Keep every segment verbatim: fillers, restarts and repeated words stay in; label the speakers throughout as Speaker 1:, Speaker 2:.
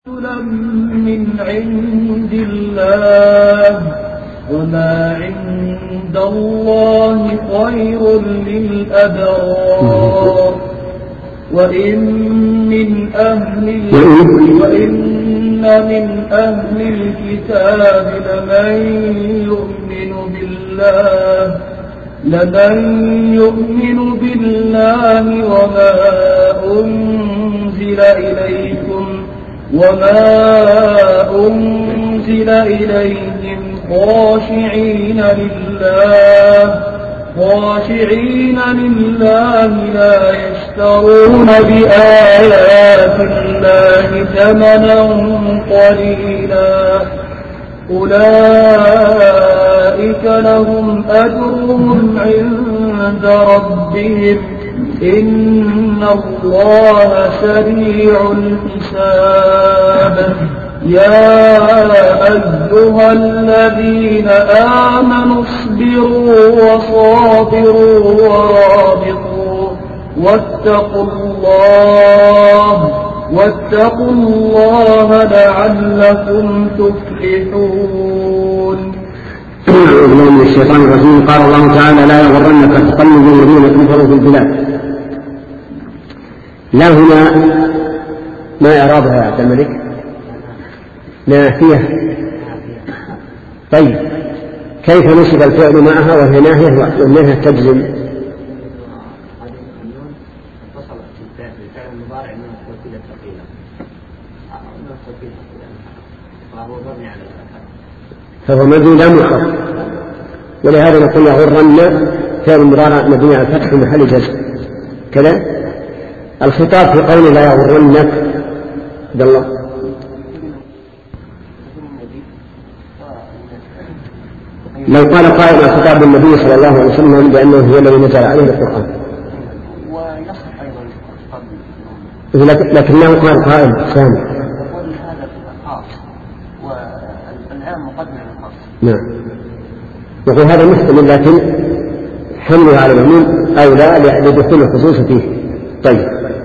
Speaker 1: من عند الله وما عند الله خير للأبرار وإن من أهل وإن من أهل الكتاب لمن يؤمن بالله لمن يؤمن بالله وما أنزل إليكم وما أنزل إليهم خاشعين لله خاشعين لله لا يشترون بآيات الله ثمنا قليلا أولئك لهم أجرهم عند ربهم إن الله سريع الحساب يا أيها الذين آمنوا اصبروا وصابروا ورابطوا واتقوا الله واتقوا الله لعلكم تفلحون.
Speaker 2: أعوذ بالله من الشيطان الرجيم. قال الله تعالى: لا يغرنك تقلب الذين كفروا في البلاد. لا هنا ما إعرابها يا عبد الملك؟ نافية. طيب كيف نصب الفعل معها وهي ناهية والناهية تجزم؟ فهو مبني لا مخفف، ولهذا نقول يغرن فعل مضارع مبني على الفتح في محل جزم كذا. الخطاب في قوله لا يغرنك عبد الله لو قال قائل الخطاب للنبي صلى الله عليه وسلم بأنه هو الذي نزل عليه القرآن، لكنه قال قائل ثاني نعم، يقول هذا محتمل لكن حمله على العموم أولى لدخول الخصوص فيه. طيب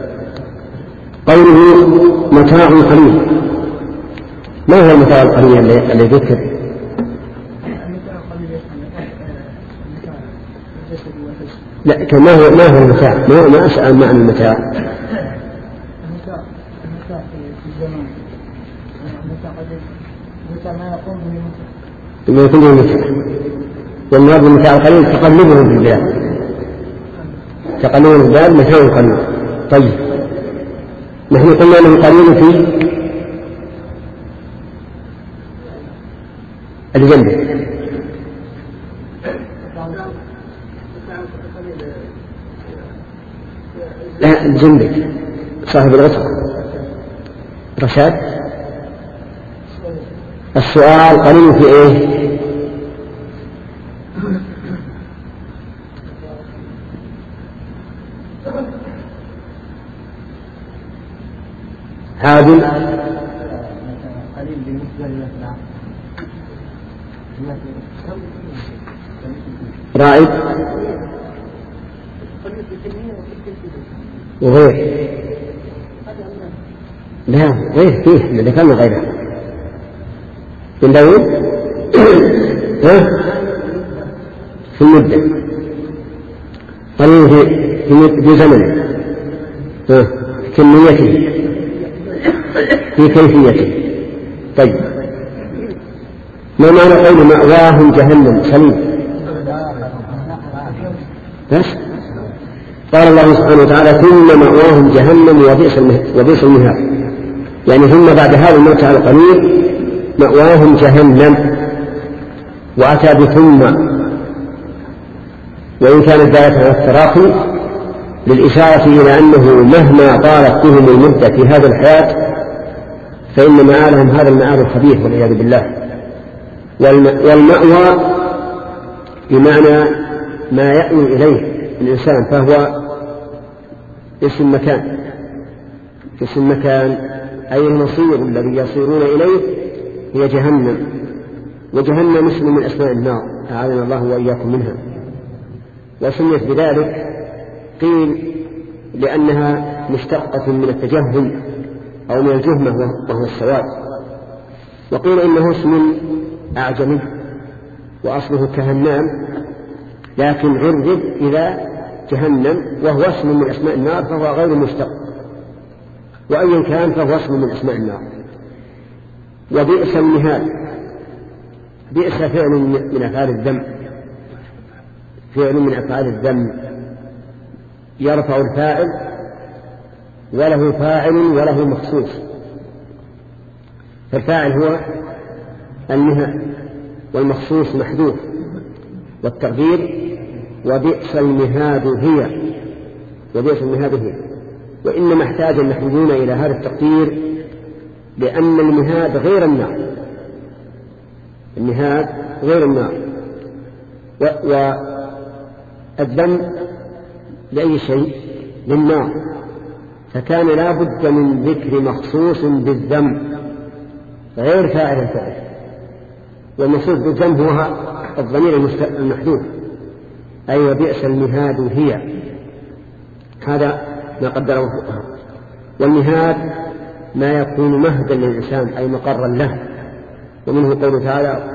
Speaker 2: قوله متاع قليل، ما هو المتاع القليل الذي ذكر؟ لا كما هو ما هو المتاع؟ ما هو ما أسأل معنى المتاع؟
Speaker 3: المتاع المتاع في الزمان المتاع ما يقوم به
Speaker 2: ما يكون به متاع، والمراد بالمتاع القليل تقلبه في البلاد، تقلبه في البلاد متاع قليل. طيب نحن قلنا انه قليل في الجنة، لا الجنة صاحب الغصب رشاد. السؤال قليل في ايه؟ عادل
Speaker 3: قليل بالنسبة للأفعال
Speaker 2: رائد وغير لا غير فيه ذكرنا غيره من داود ها في المدة قليل في في زمنه ها في كميته في كيفيته. طيب ما معنى قول مأواهم جهنم؟ سليم بس قال الله سبحانه وتعالى ثم مأواهم جهنم وبئس المهاد، يعني ثم بعد هذا المتاع القليل مأواهم جهنم، وأتى بثم وإن كانت دالة على التراخي للإشارة إلى أنه مهما طالت بهم المدة في هذه الحياة فإن مآلهم هذا المآل الخبيث والعياذ بالله. والمأوى بمعنى ما يأوي إليه الإنسان، فهو اسم مكان، اسم مكان أي المصير الذي يصيرون إليه هي جهنم، وجهنم اسم من أسماء النار أعاذنا الله وإياكم منها. وسميت بذلك قيل لأنها مشتقة من التجهم أو من الجهمة وهو السواد. وقيل إنه اسم أعجمي وأصله كهنام، لكن عرض إلى جهنم وهو اسم من أسماء النار فهو غير مشتق، وأيا كان فهو اسم من أسماء النار. وبئس المهاد، بئس فعل من أفعال الذم، فعل من أفعال الذم يرفع الفاعل وله فاعل وله مخصوص، فالفاعل هو المهاد والمخصوص محذوف، والتقدير وبئس المهاد هي، وبئس المهاد هي. وإنما احتاج النحويون إلى هذا التقدير لأن المهاد غير النار، المهاد غير النار. والذم لأي شيء؟ للنار، فكان لا بد من ذكر مخصوص بالذم غير فاعل الفعل، والمخصوص بالذم هو الضمير المحذوف، أي وبئس المهاد هي، هذا ما قدره فوقها. والمهاد ما يكون مهدا للإنسان أي مقرا له، ومنه قوله تعالى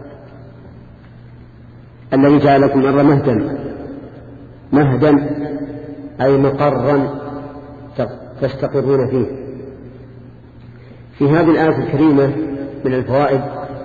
Speaker 2: الذي جعل لكم الأرض مهدا، مهدا أي مقرا تستقرون فيه. في هذه الآية الكريمة من الفوائد،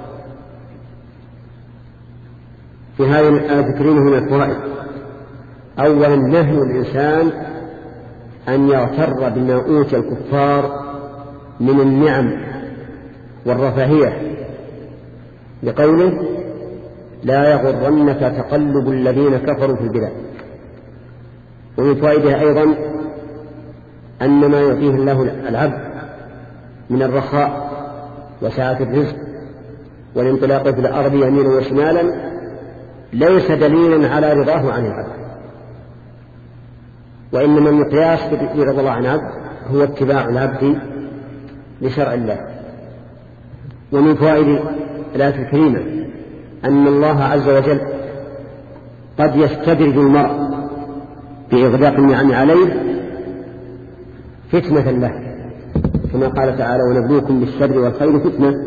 Speaker 2: في هذه الآية الكريمة من الفوائد: أولا نهي الإنسان أن يغتر بما أوتي الكفار من النعم والرفاهية، لقوله لا يغرنك تقلب الذين كفروا في البلاد. ومن فوائدها أيضا أن ما يعطيه الله العبد من الرخاء وسعة الرزق والانطلاق في الأرض يمينا وشمالا ليس دليلا على رضاه عن العبد، وإنما المقياس برضا الله عن العبد هو اتباع العبد لشرع الله. ومن فوائد الآية الكريمة أن الله عز وجل قد يستدرج المرء بإغلاق النعم عليه فتنة له، كما قال تعالى ونبلوكم بالشر والخير فتنة.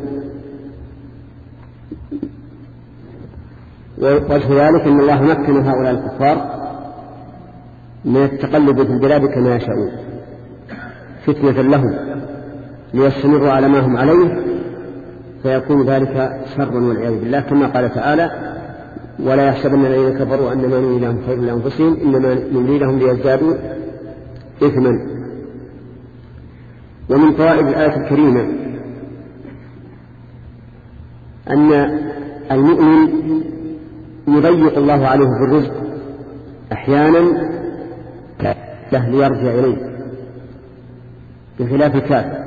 Speaker 2: ووجه ذلك أن الله مكن هؤلاء الكفار من التقلب في البلاد كما يشاءون فتنة لهم ليستمروا على ما هم عليه، فيكون ذلك شرا والعياذ بالله، كما قال تعالى ولا يحسبن الذين كفروا أنما نملي لهم خير لأنفسهم إنما نملي لهم ليزدادوا إثما. ومن فوائد الآية الكريمة أن المؤمن يضيق الله عليه في الرزق أحيانا له ليرجع إليه، بخلاف الكافر.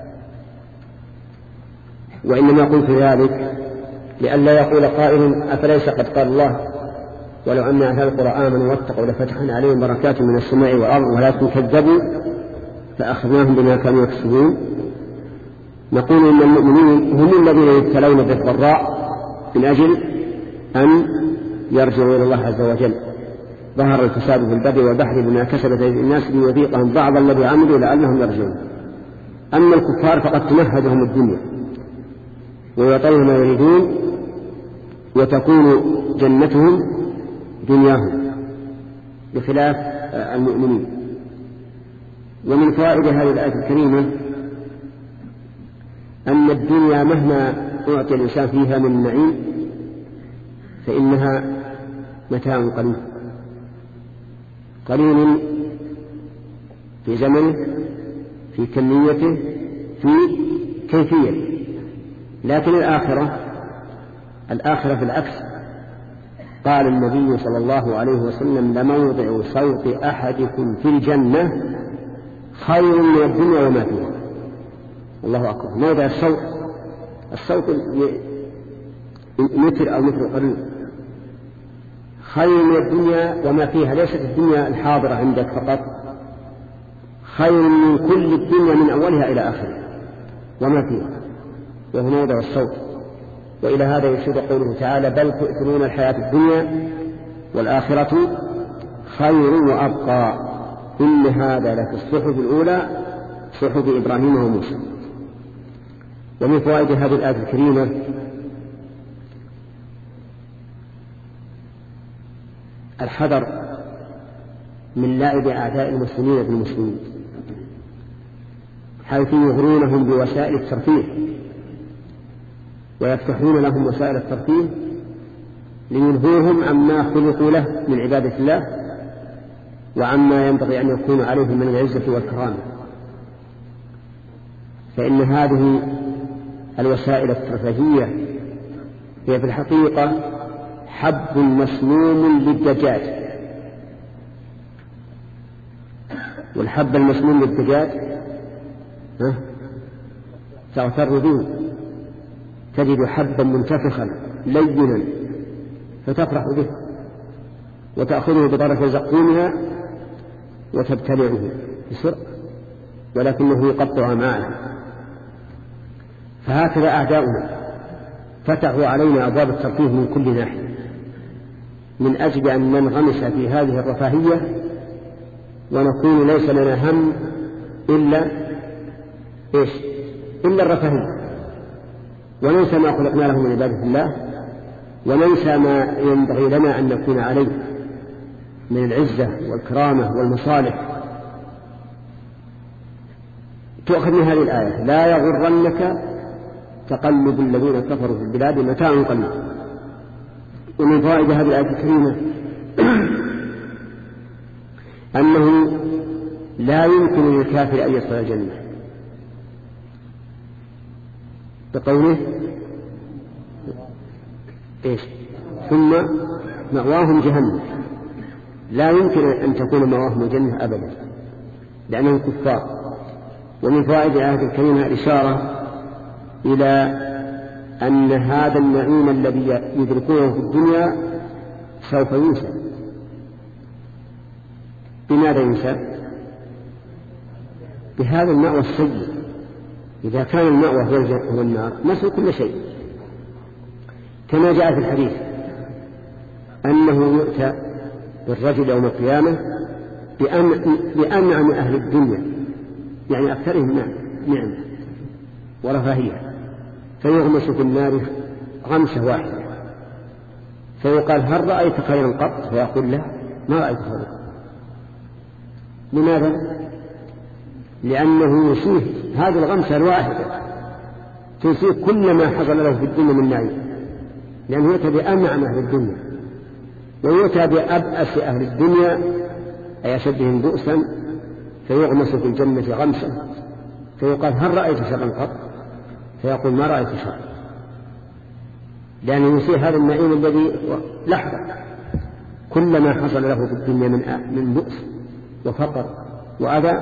Speaker 2: وإنما قلت ذلك لئلا يقول قائل أفليس قد قال الله ولو أن أهل القرى آمنوا واتقوا لفتحنا عليهم بركات من السماء والأرض ولكن كذبوا فأخذناهم بما كانوا يكسبون. نقول إن المؤمنين هم الذين يبتلون بالضراء من أجل أن يرجعوا إلى الله عز وجل. ظهر الفساد في البر والبحر بما كسبت أيدي الناس ليذيقهم بعض الذي عملوا لعلهم يرجعون. أما الكفار فقد تمهدهم الدنيا ويعطون ما يريدون وتكون جنتهم دنياهم بخلاف المؤمنين. ومن فوائد هذه الآية الكريمة أن الدنيا مهما أعطي الإنسان فيها من النعيم فإنها متاع قليل قليل في زمنه، في كميته، في كيفيته. لكن الآخرة الآخرة في العكس. قال النبي صلى الله عليه وسلم لموضع صوت أحدكم في الجنة خير من الدنيا وما فيها. الله أكبر. موضع الصوت، الصوت متر أو متر قليل خير من الدنيا وما فيها. ليست الدنيا الحاضرة عندك فقط، خير من كل الدنيا من أولها إلى آخرها وما فيها، وهو موضع الصوت. وإلى هذا يشير قوله تعالى بل تؤثرون الحياة الدنيا والآخرة خير وأبقى إن هذا لفي الصحف الأولى صحف إبراهيم وموسى. ومن فوائد هذه الآية الكريمة الحذر من لعب أعداء المسلمين بالمسلمين، حيث يغرونهم بوسائل الترفيه ويفتحون لهم وسائل الترفيه لينهوهم عما خلقوا له من عبادة الله وعما ينبغي أن يكون عليهم من العزة والكرامة. فإن هذه الوسائل الترفيهية هي في الحقيقة حب مسموم للدجاج، والحب المسموم للدجاج تغتر به، تجد حبا منتفخا لينا فتفرح به وتأخذه بطرف زقومها وتبتلعه بسرعة، ولكنه يقطع أمعاءها. فهكذا أعداؤنا فتحوا علينا أبواب الترفيه من كل ناحية من أجل أن ننغمس في هذه الرفاهية ونكون ليس لنا هم إلا إيش؟ إلا الرفاهية، وننسى ما خلقنا له من عبادة الله، وننسى ما ينبغي لنا أن نكون عليه من العزة والكرامة والمصالح. تؤخذ من هذه الآية لا يغرنك تقلب الذين كفروا في البلاد متاع قليل. ومن فوائد هذه الآية الكريمة أنه لا يمكن للكافر أن يدخل الجنة، بقوله إيش؟ ثم مأواهم جهنم، لا يمكن أن تكون مأواهم الجنة أبدا لأنهم كفار. ومن فوائد الآية الكريمة الإشارة إلى أن هذا النعيم الذي يدركونه في الدنيا سوف ينسى. بماذا ينسى؟ بهذا المأوى السيء. إذا كان المأوى هو النار نسوا كل شيء، كما جاء في الحديث أنه يؤتى بالرجل يوم القيامة بأنعم أهل الدنيا، يعني أكثرهم نعمة ورفاهية، فيغمس في النار غمسة واحدة، فيقال هل رأيت خيرا قط؟ فيقول لا، ما رأيت خيرا. لماذا؟ لأنه يسيه هذه الغمسة الواحدة تسيه كل ما حصل له في الدنيا من نعيم، لأنه يؤتى بأنعم أهل الدنيا ويؤتى بأبأس أهل الدنيا أي أشدهم بؤسا، فيغمس في الجنة غمسة، فيقال هل رأيت شرا قط؟ فيقول ما رأيت شرا، لأنه يسيه هذا النعيم الذي لحظة كل ما حصل له في الدنيا من من بؤس وفقر وأذى.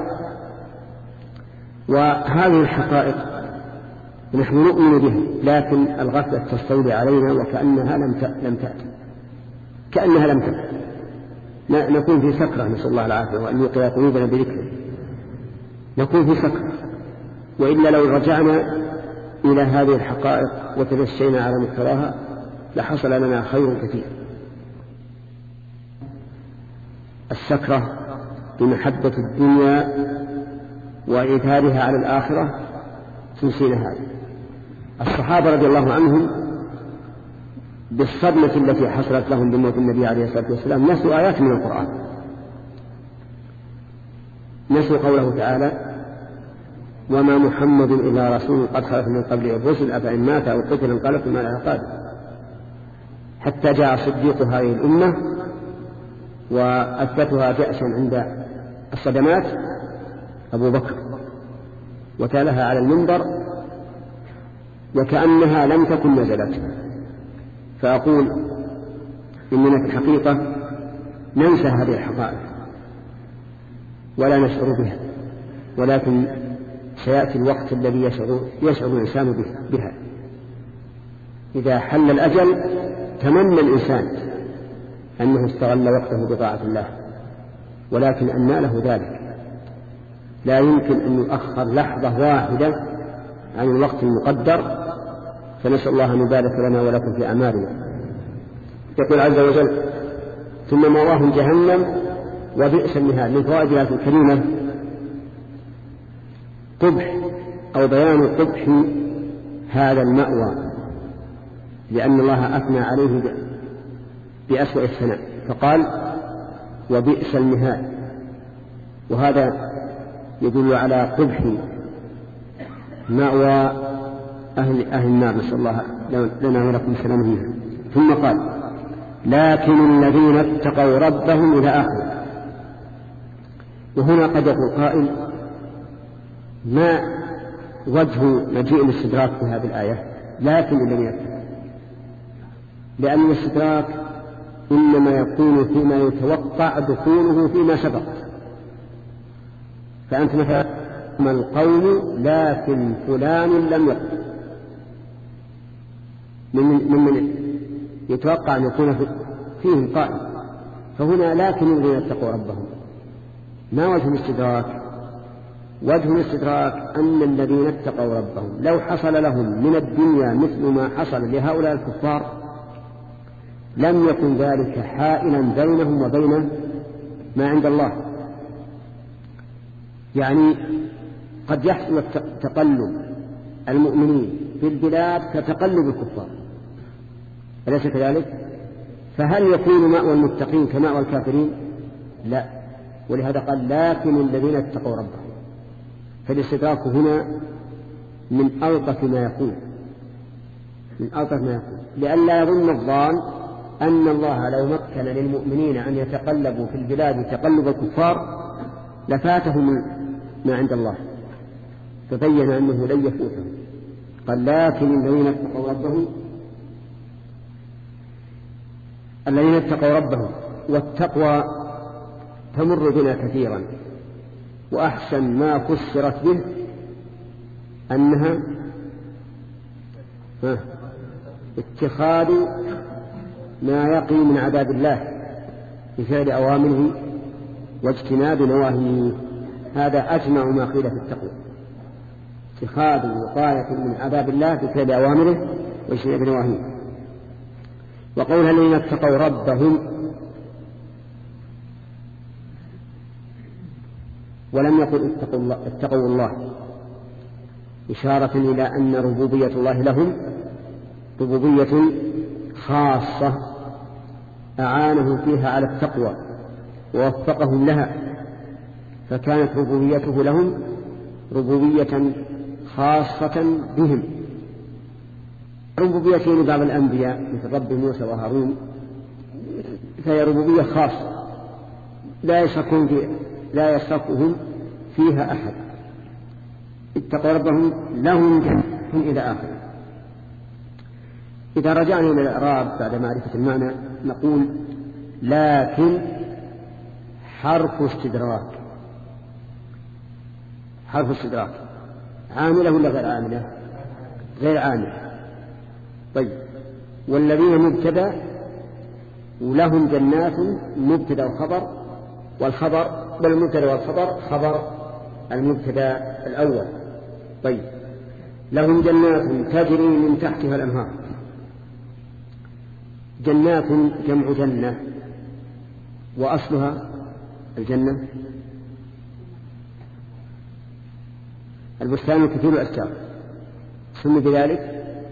Speaker 2: وهذه الحقائق نحن نؤمن بها، لكن الغفلة تستولي علينا وكأنها لم لم تأتي، كأنها لم تأتي. نكون في سكرة، نسأل الله العافية وأن يوقظ قلوبنا بذكره، نكون في سكرة. وإلا لو رجعنا إلى هذه الحقائق وتمشينا على مقتضاها لحصل لنا خير كثير. السكرة بمحبة الدنيا وإيثارها على الآخرة تنسينا هذا. الصحابة رضي الله عنهم بالصدمة التي حصلت لهم بموت النبي عليه الصلاة والسلام نسوا آيات من القرآن، نسوا قوله تعالى وما محمد إلا رسول قد خلت من قبله الرسل أفإن مات أو قتل انقلبتم على أعقابكم، حتى جاء صديق هذه الأمة وأثبتها جأشا عند الصدمات أبو بكر وتالها على المنبر وكأنها لم تكن نزلت. فأقول إننا في الحقيقة ننسى هذه الحقائق ولا نشعر بها، ولكن سيأتي الوقت الذي يشعر, يشعر الإنسان بها. إذا حل الأجل تمنى الإنسان أنه استغل وقته بطاعة الله، ولكن أنى له ذلك لا يمكن أن يؤخر لحظة واحدة عن الوقت المقدر. فنسأل الله أن يبارك لنا ولكم في أعمالنا. يقول عز وجل ثم مأواهم جهنم وبئس المهاد. من فوائد الآية الكريمة قبح أو بيان قبح هذا المأوى، لأن الله أثنى عليه بأسوأ الثناء فقال وبئس المهاد، وهذا يدل على قبح مأوى أهل, أهل النار، نسأل الله لنا ولكم السلام منها. ثم قال لكن الذين اتقوا ربهم إلى آخره. وهنا قد يقول قائل ما وجه مجيء الاستدراك في هذه الآية لكن الذين اتقوا؟ لأن الاستدراك إنما يكون فيما يتوقع دخوله فيما سبق. فأنت مثلا ما القول لكن فلان لم يقل من من يتوقع أن يكون فيهم قائل، فهنا لكن الذين اتقوا ربهم. ما وجه الاستدراك؟ وجه الاستدراك أن الذين اتقوا ربهم لو حصل لهم من الدنيا مثل ما حصل لهؤلاء الكفار لم يكن ذلك حائلا بينهم وبين ما عند الله. يعني قد يحصل تقلب المؤمنين في البلاد كتقلب الكفار، أليس كذلك؟ فهل يكون مأوى المتقين كمأوى الكافرين؟ لا. ولهذا قال لكن الذين اتقوا ربهم. فالاستدراك هنا من ألطف ما يكون، من ألطف ما يكون، لئلا يظن الظان أن الله لو مكن للمؤمنين أن يتقلبوا في البلاد تقلب الكفار لفاتهم ما عند الله، فبين أنه لن يفوتهم. قال لكن الذين اتقوا ربهم الذين اتقوا ربهم. والتقوى تمر بنا كثيرا، وأحسن ما فسرت به أنها اتخاذ ما يقي من عذاب الله بفعل أوامره واجتناب نواهيه. هذا أجمع ما قيل في التقوى، اتخاذ وقاية من عذاب الله بفعل أوامره واجتناب نواهيه. وقول الذين اتقوا ربهم ولم يقل اتقوا الله, اتقوا الله إشارة إلى أن ربوبية الله لهم ربوبية خاصة أعانهم فيها على التقوى ووفقهم لها، فكانت ربوبيته لهم ربوبية خاصة بهم. ربوبيته لبعض الأنبياء مثل رب موسى وهارون فهي ربوبية خاصة لا يشركون في لا يشركهم فيها أحد. اتقوا ربهم لهم جنة إلى آخر. إذا رجعنا إلى الإعراب بعد معرفة المعنى نقول لكن حرف استدراك، حرف استدراك عاملة ولا غير عاملة؟ غير عاملة. طيب والذين مبتدأ ولهم جنات مبتدأ وخبر، والخبر بالمبتدأ والخبر خبر المبتدأ الأول. طيب لهم جنات تجري من تحتها الأنهار. جنات جمع جنة وأصلها الجنة البستان الكثير الأشجار، سمي بذلك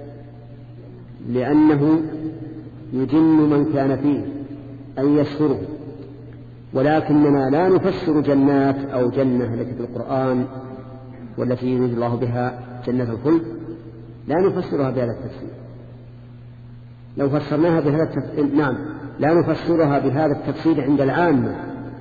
Speaker 2: لأنه يجن من كان فيه أن يسفره. ولكننا لا نفسر جنات أو جنة التي في القرآن والتي يريد الله بها جنة الخلد لا نفسرها بهذا التفسير. لو فسرناها بهذا التفسير نعم لا نفسرها بهذا التفسير عند العامة،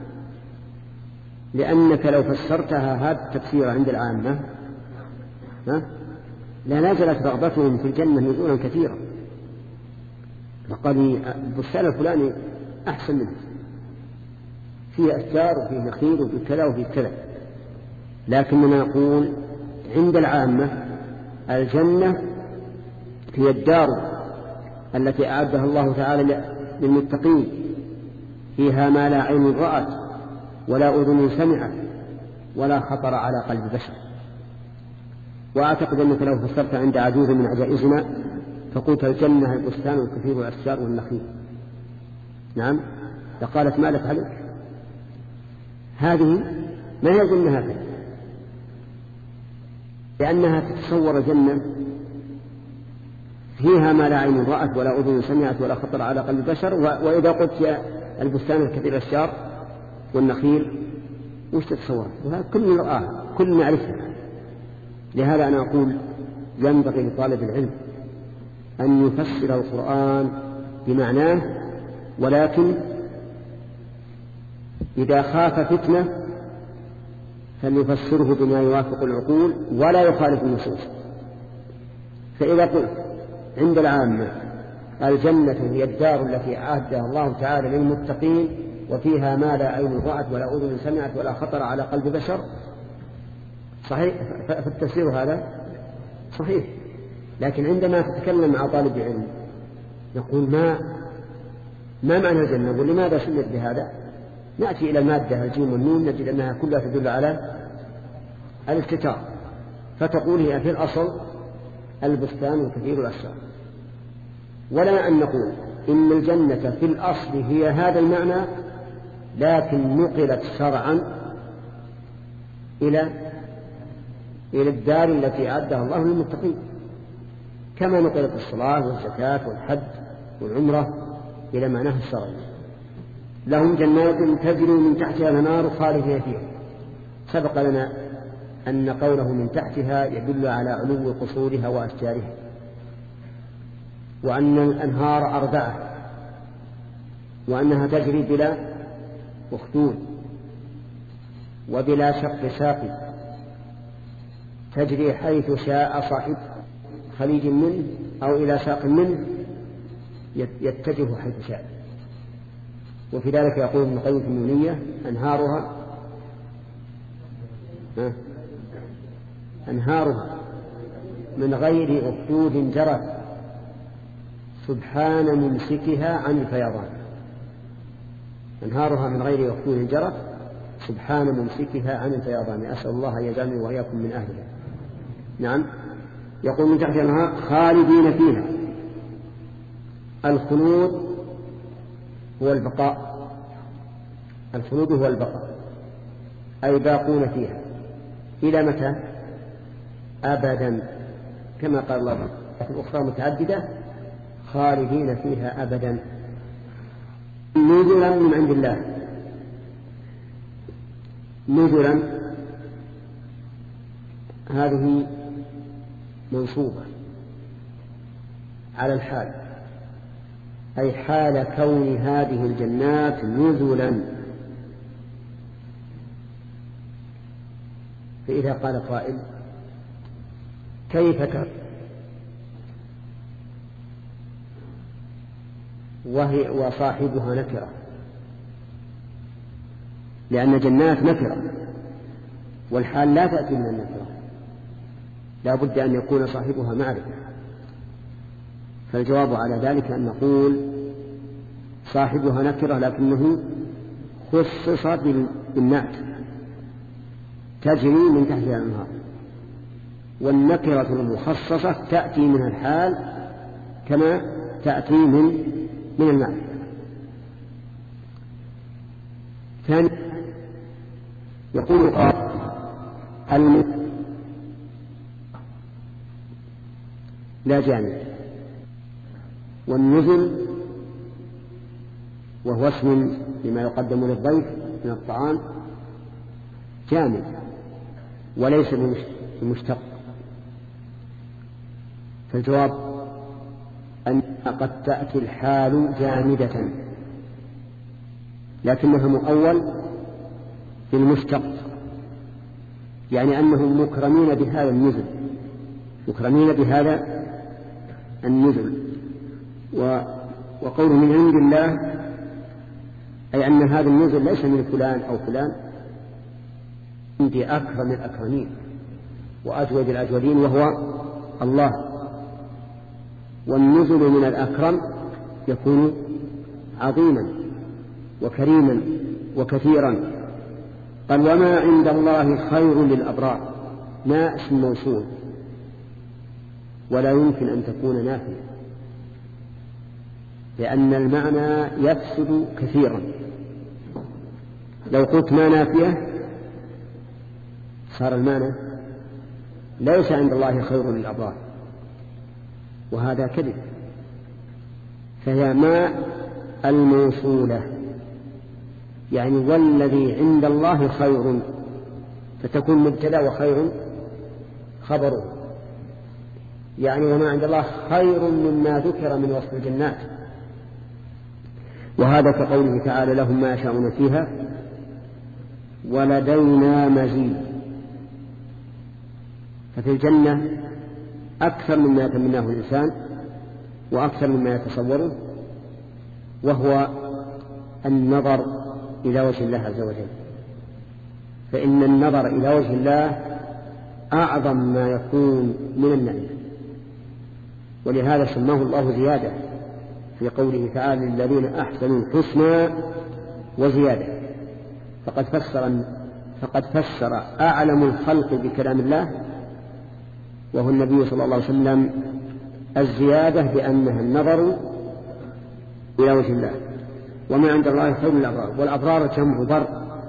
Speaker 2: لأنك لو فسرتها هذا التفسير عند العامة ها لا نزلت رغبتهم في الجنة نزولا كثيرا، فقال البستان الفلاني أحسن منه، فيه أشجار وفيه نخيل وفيه كذا وفيه كذا. لكننا نقول عند العامة الجنة هي الدار التي أعدها الله تعالى للمتقين، فيها ما لا عين رأت ولا أذن سمعت ولا خطر على قلب بشر. وأعتقد أنك لو فسرت عند عجوز من عجائزنا فقلت الجنة البستان الكثير والأشجار والنخيل نعم لقالت ما لك عليك، هذه ما هي جنة هكذا، لأنها تتصور جنة فيها ما لا عين رأت ولا أذن سمعت ولا خطر على قلب بشر. وإذا قلت يا البستان الكثير الأشجار والنخيل وش تتصور؟ وهذا كل رآها كل معرفة. لهذا أنا أقول ينبغي لطالب العلم أن يفسر القرآن بمعناه، ولكن إذا خاف فتنة فليفسره بما يوافق العقول ولا يخالف النصوص. فإذا قلت عند العامة الجنة هي الدار التي أعدها الله تعالى للمتقين وفيها ما لا عين رأت ولا أذن سمعت ولا خطر على قلب بشر، صحيح، فالتفسير هذا صحيح. لكن عندما تتكلم مع طالب علم نقول ما ما معنى الجنة ولماذا سميت بهذا؟ نأتي إلى المادة الجيم والنون نجد أنها كلها تدل على الاستتار، فتقول هي في الأصل البستان وكثير الأشجار. ولا أن نقول إن الجنة في الأصل هي هذا المعنى، لكن نقلت شرعا إلى إلى الدار التي أعدها الله للمتقين، كما نقلت الصلاة والزكاة والحج والعمرة إلى معناها الشرعي. لهم جنات تجري من تحتها الأنهار خالدين فيها. سبق لنا أن قوله من تحتها يدل على علو قصورها وأشجارها، وأن الأنهار أربعة، وأنها تجري بلا أخدود وبلا شق ساق، تجري حيث شاء صاحب خليج منه أو إلى ساق منه يتجه حيث شاء. وفي ذلك يقول ابن القيم في النونية أنهارها أنهارها من غير أخدود جرت سبحان ممسكها عن الفيضان. أنهارها من غير أخدود جرت سبحان ممسكها عن الفيضان. أسأل الله أن يجعلني وإياكم من أهلها. نعم، يقول من تحت الأنهار خالدين فيها. الخلود هو البقاء، الخلود هو البقاء، أي باقون فيها إلى متى؟ أبدا، كما قال الله في الأخرى متعددة خالدين فيها أبدا. نزلا من عند الله. نزلا هذه منصوبة على الحال، أي حال كون هذه الجنات نزلا. فإذا قال قائل كيف كان وهي وصاحبها نكرة؟ لأن جنات نكرة والحال لا تأتي من النكرة، لا بد أن يكون صاحبها معرفة. فالجواب على ذلك أن نقول صاحبها نكرة لكنه خصص بالنعت، تجري من تحتها الأنهار، والنكرة المخصصة تأتي من الحال كما تأتي من من المعرفة. ثاني يقول المن لا جانب، والنزل وهو اسم لما يقدم للضيف من الطعام جامد وليس بمشتق. فالجواب أن قد تأتي الحال جامدة لكنها مؤول بالمشتق، يعني أنهم مكرمين بهذا النزل، مكرمين بهذا النزل. وقوله من عند الله أي أن هذا النزل ليس من فلان أو فلان، عندي أكرم الأكرمين وأجود الأجودين وهو الله. والنزل من الأكرم يكون عظيما وكريما وكثيرا. قال وما عند الله خير للأبرار، ما اسم موصول ولا يمكن أن تكون نافية، لأن المعنى يفسد كثيرا. لو قلت ما نافية صار المعنى ليس عند الله خير للأبرار، وهذا كذب. فهي ما الموصولة، يعني والذي عند الله خير، فتكون مبتدأ وخير خبره، يعني وما عند الله خير مما ذكر من وصف الجنات. وهذا كقوله تعالى لهم ما يشاءون فيها ولدينا مزيد. ففي الجنة أكثر مما يتمناه الإنسان وأكثر مما يتصوره، وهو النظر إلى وجه الله عز وجل. فإن النظر إلى وجه الله أعظم ما يكون من النعيم، ولهذا سماه الله زيادة في قوله تعالى للذين أحسنوا الحسنى وزيادة. فقد فسر فقد فسر أعلم الخلق بكلام الله وهو النبي صلى الله عليه وسلم الزيادة بأنها النظر إلى وجه الله. وما عند الله خير للأبرار، والأبرار جمع بر،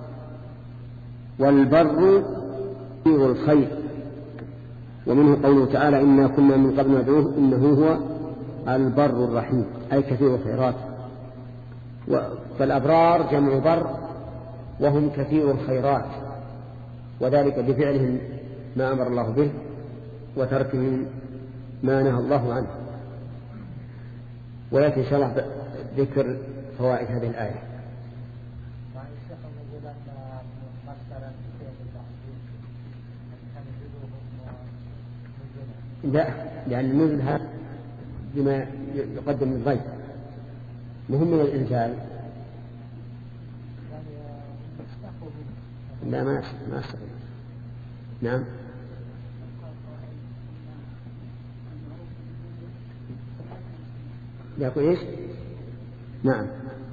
Speaker 2: والبر كثير الخير، ومنه قوله تعالى إنا كنا من قبل ندعوه إنه هو البر الرحيم، أي كثير الخيرات. فالأبرار جمع بر وهم كثير الخيرات، وذلك بفعلهم ما أمر الله به وتركهم ما نهى الله عنه. ويأتي إن شاء الله ذكر فوائد هذه الآية. لا، لأن النزل هذا بما يقدم الضيف مهم من الإنزال. لا ما ما أستطيع. نعم. يقول إيش؟ نعم.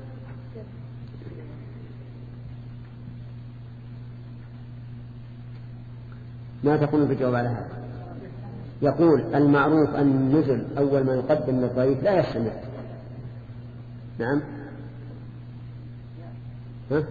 Speaker 2: ما تقول في الجواب على هذا؟ يقول المعروف أن النزل أول ما يقدم للضيف لا يستمر. نعم. ها؟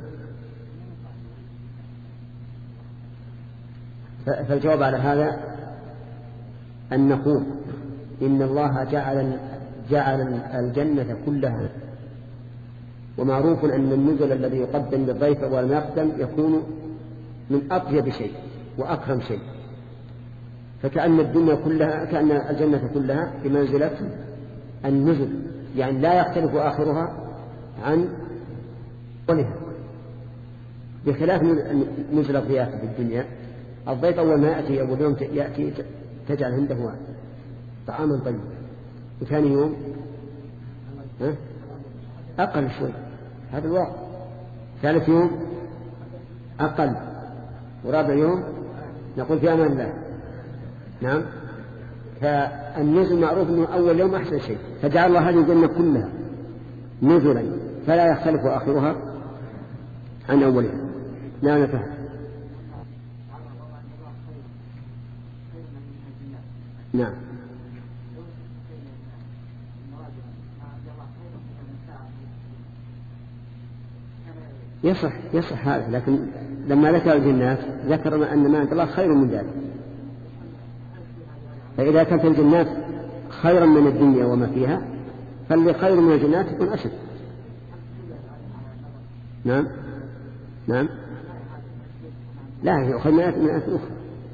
Speaker 2: فالجواب على هذا أن نقول إن الله جعل جعل الجنة كلها، ومعروف أن النزل الذي يقدم للضيف أول ما يقدم يكون من أطيب شيء وأكرم شيء، فكأن الدنيا كلها كأن الجنة كلها بمنزلة النزل، يعني لا يختلف آخرها عن أولها، بخلاف نزل الضيافة في الدنيا. الضيف أول ما يأتي أول يوم يأتي تجعل عنده طعاما طيبا، وثاني يوم ها؟ أقل شوي، هذا الواقع. ثالث يوم أقل، ورابع يوم نقول في أمان الله. نعم. فالنزل معروف أنه أول يوم أحسن شيء، فجعل الله هذه الجنة كلها نزلا فلا يختلف آخرها عن أولها. لا نفهم. نعم. يصح يصح هذا، لكن لما ذكر الجنات ذكر أن ما عند الله خير من ذلك. فإذا كانت الجنات خيرا من الدنيا وما فيها، فاللي خير من الجنات يكون أشد. نعم. نعم. لا، هي خير مئات مئات أخرى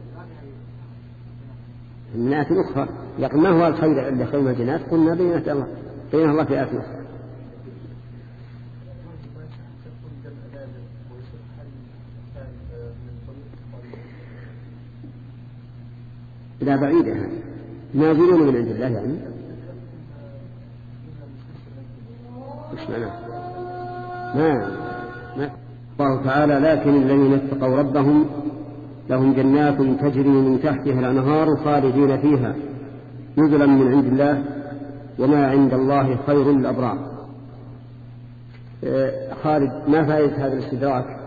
Speaker 2: مئات أخرى، لكن ما هو الخير اللي خير من الجنات؟ قلنا بينه الله بينه الله في آيات أخرى. لا بعيدة، نازلون من عند الله يعني. إيش معناه؟ ما ما الله تعالى لكن الذين اتقوا ربهم لهم جنات تجري من تحتها الأنهار خالدين فيها نزلا من عند الله وما عند الله خير للأبرار. خالد، ما فائدة هذا الاستدراك؟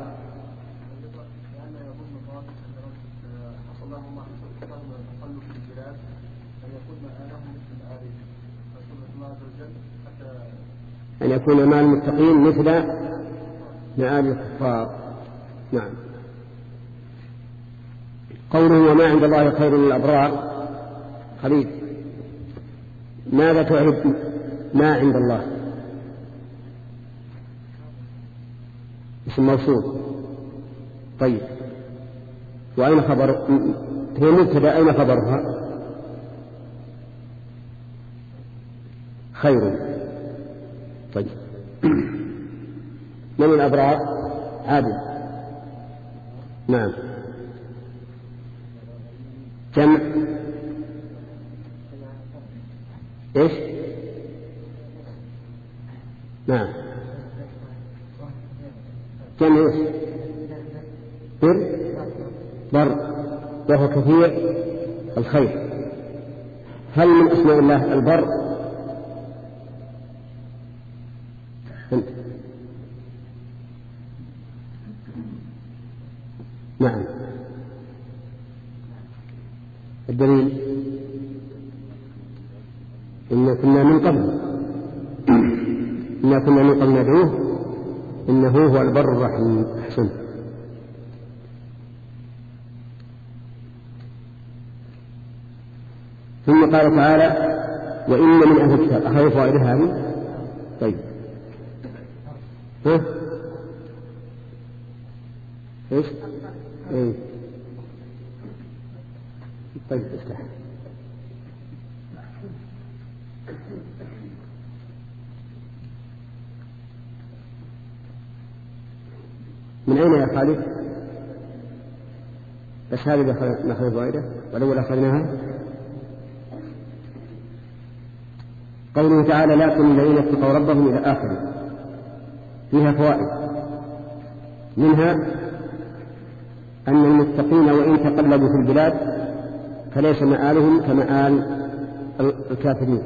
Speaker 2: أن يكون مع المتقين مثل مآل الكفار. نعم. قوله وما عند الله خير للأبرار. خليل، ماذا تعرف ما عند الله؟ اسم موصول. طيب، وأين خبر؟ هي مبتدأ، أين خبرها؟ خير. طيب، من الأبرار؟ عادل. نعم. جمع ايش؟ نعم. جمع ايش؟ بر بر، وهو كثير الخير. هل من اسماء الله البر؟ انت. نعم. الدليل إن كنا من قبل إن كنا من قبل ندعوه إنه هو البر الرحيم. أحسن. ثم قال تعالى وإن من أهل الكتاب. أخذ فائدة هذه. طيب، ها إيش؟ إيه؟ طيب، افتح. من أين يا خالد؟ بس هذه نأخذ فائدة والأول أخذناها. قوله تعالى لكن الذين اتقوا ربهم إلى آخره، فيها فوائد. منها أن المتقين وإن تقلبوا في البلاد فليس مآلهم كمآل الكافرين،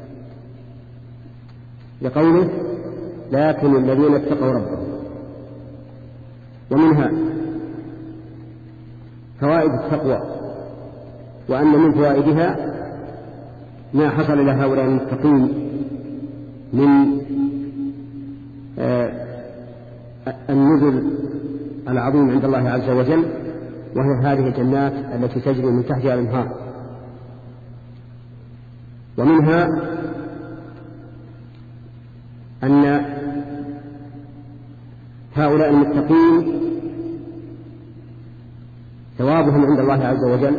Speaker 2: لقوله لكن الذين اتقوا ربهم. ومنها فوائد التقوى، وأن من فوائدها ما حصل لهؤلاء المتقين من آه النزل العظيم عند الله عز وجل، وهي هذه الجنات التي تجري من تحتها الأنهار. ومنها أن هؤلاء المتقين ثوابهم عند الله عز وجل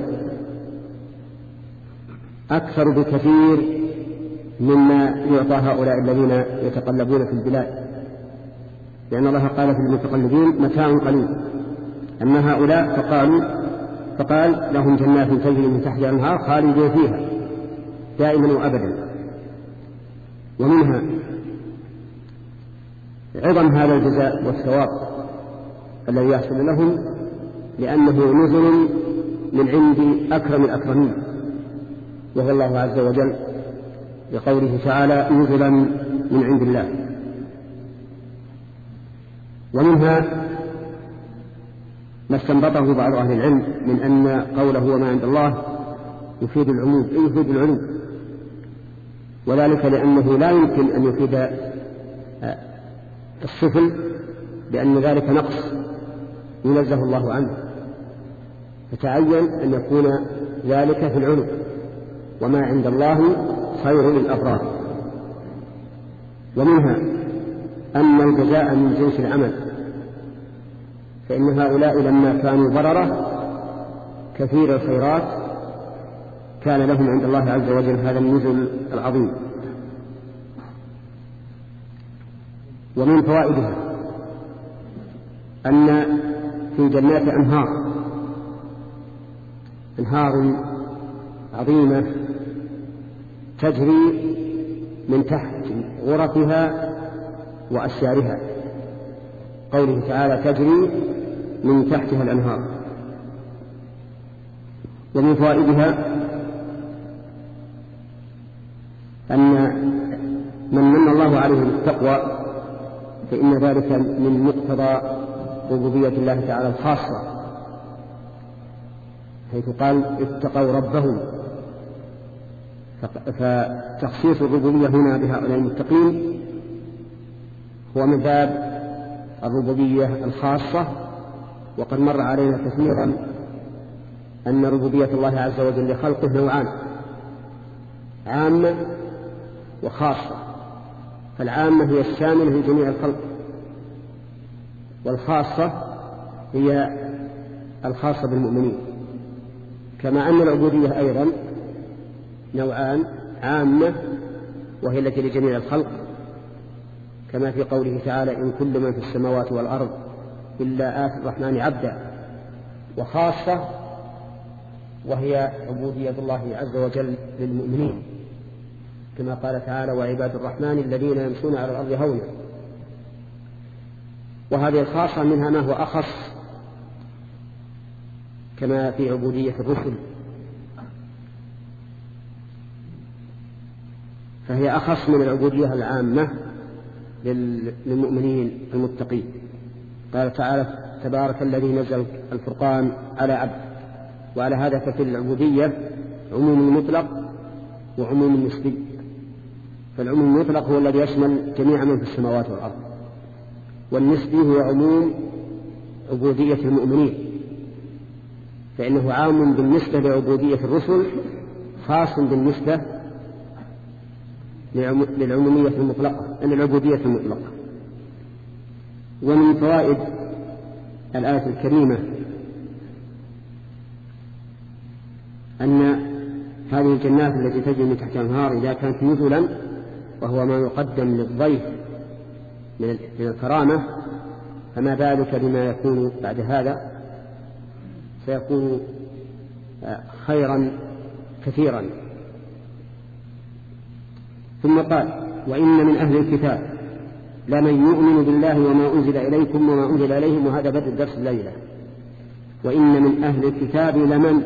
Speaker 2: أكثر بكثير مما يعطى هؤلاء الذين يتقلبون في البلاد، لأن الله قال في المتقلبين متاع قليل. أما هؤلاء فقالوا فقال لهم جنات تجري من تحتها الأنهار خالدين فيها دائما وأبدا. ومنها عظم هذا الجزاء والثواب الذي يحصل لهم، لأنه نزل من عند أكرم الأكرمين وهو الله عز وجل، لقوله تعالى نزلا من عند الله. ومنها ما استنبطه بعض أهل العلم من أن قوله وما عند الله يفيد العموم، أي يفيد العلوم، وذلك لأنه لا يمكن أن يفيد السفل، لأن ذلك نقص ينزه الله عنه، فتعين أن يكون ذلك في العلو. وما عند الله خير للأبرار. ومنها أن الجزاء من جنس العمل، فإن هؤلاء لما كانوا بررة كثير الخيرات كان لهم عند الله عز وجل هذا النزل العظيم. ومن فوائدها أن في جنات أنهار أنهار عظيمة تجري من تحت غرفها وأشجارها، قوله تعالى تجري من تحتها الأنهار. ومن فوائدها أن من من الله عليه بالتقوى فإن ذلك من مقتضى ربوبية الله تعالى الخاصة، حيث قال اتقوا ربهم، فتخصيص الربوبية هنا بهؤلاء المتقين هو من باب الربوبية الخاصة. وقد مر علينا كثيرا أن ربوبية الله عز وجل لخلقه نوعان: عامة وخاصة. فالعامة هي الشاملة لجميع الخلق، والخاصة هي الخاصة بالمؤمنين. كما أن العبودية أيضا نوعان: عامة وهي التي لجميع الخلق، كما في قوله تعالى: إن كل من في السماوات والأرض إلا آتي الرحمن عبدا. وخاصة وهي عبودية الله عز وجل للمؤمنين، كما قال تعالى: وعباد الرحمن الذين يمشون على الأرض هونا. وهذه الخاصة منها ما هو أخص، كما في عبودية الرسل، فهي أخص من العبودية العامة للمؤمنين المتقين. قال تعالى: تبارك الذي نزل الفرقان على عبد. وعلى هذا ففي العبودية عموم مطلق وعموم نسبي. فالعموم المطلق هو الذي يشمل جميع من في السماوات والأرض، والنسبي هو عموم عبودية المؤمنين، فإنه عام بالنسبة لعبودية الرسل، خاص بالنسبة للعمومية المطلقة، أن العبودية المطلقة. ومن فوائد الآية الكريمة أن هذه الجنات التي تجري من تحتها الأنهار إذا كانت نزلا، وهو ما يقدم للضيف من الكرامة، فما بالك بما يكون بعد هذا، سيكون خيرا كثيرا. ثم قال: وإن من أهل الكتاب لمن يؤمن بالله وما أنزل إليكم وما أنزل إليهم. وهذا بدء الدرس الليلة. وإن من أهل الكتاب لمن،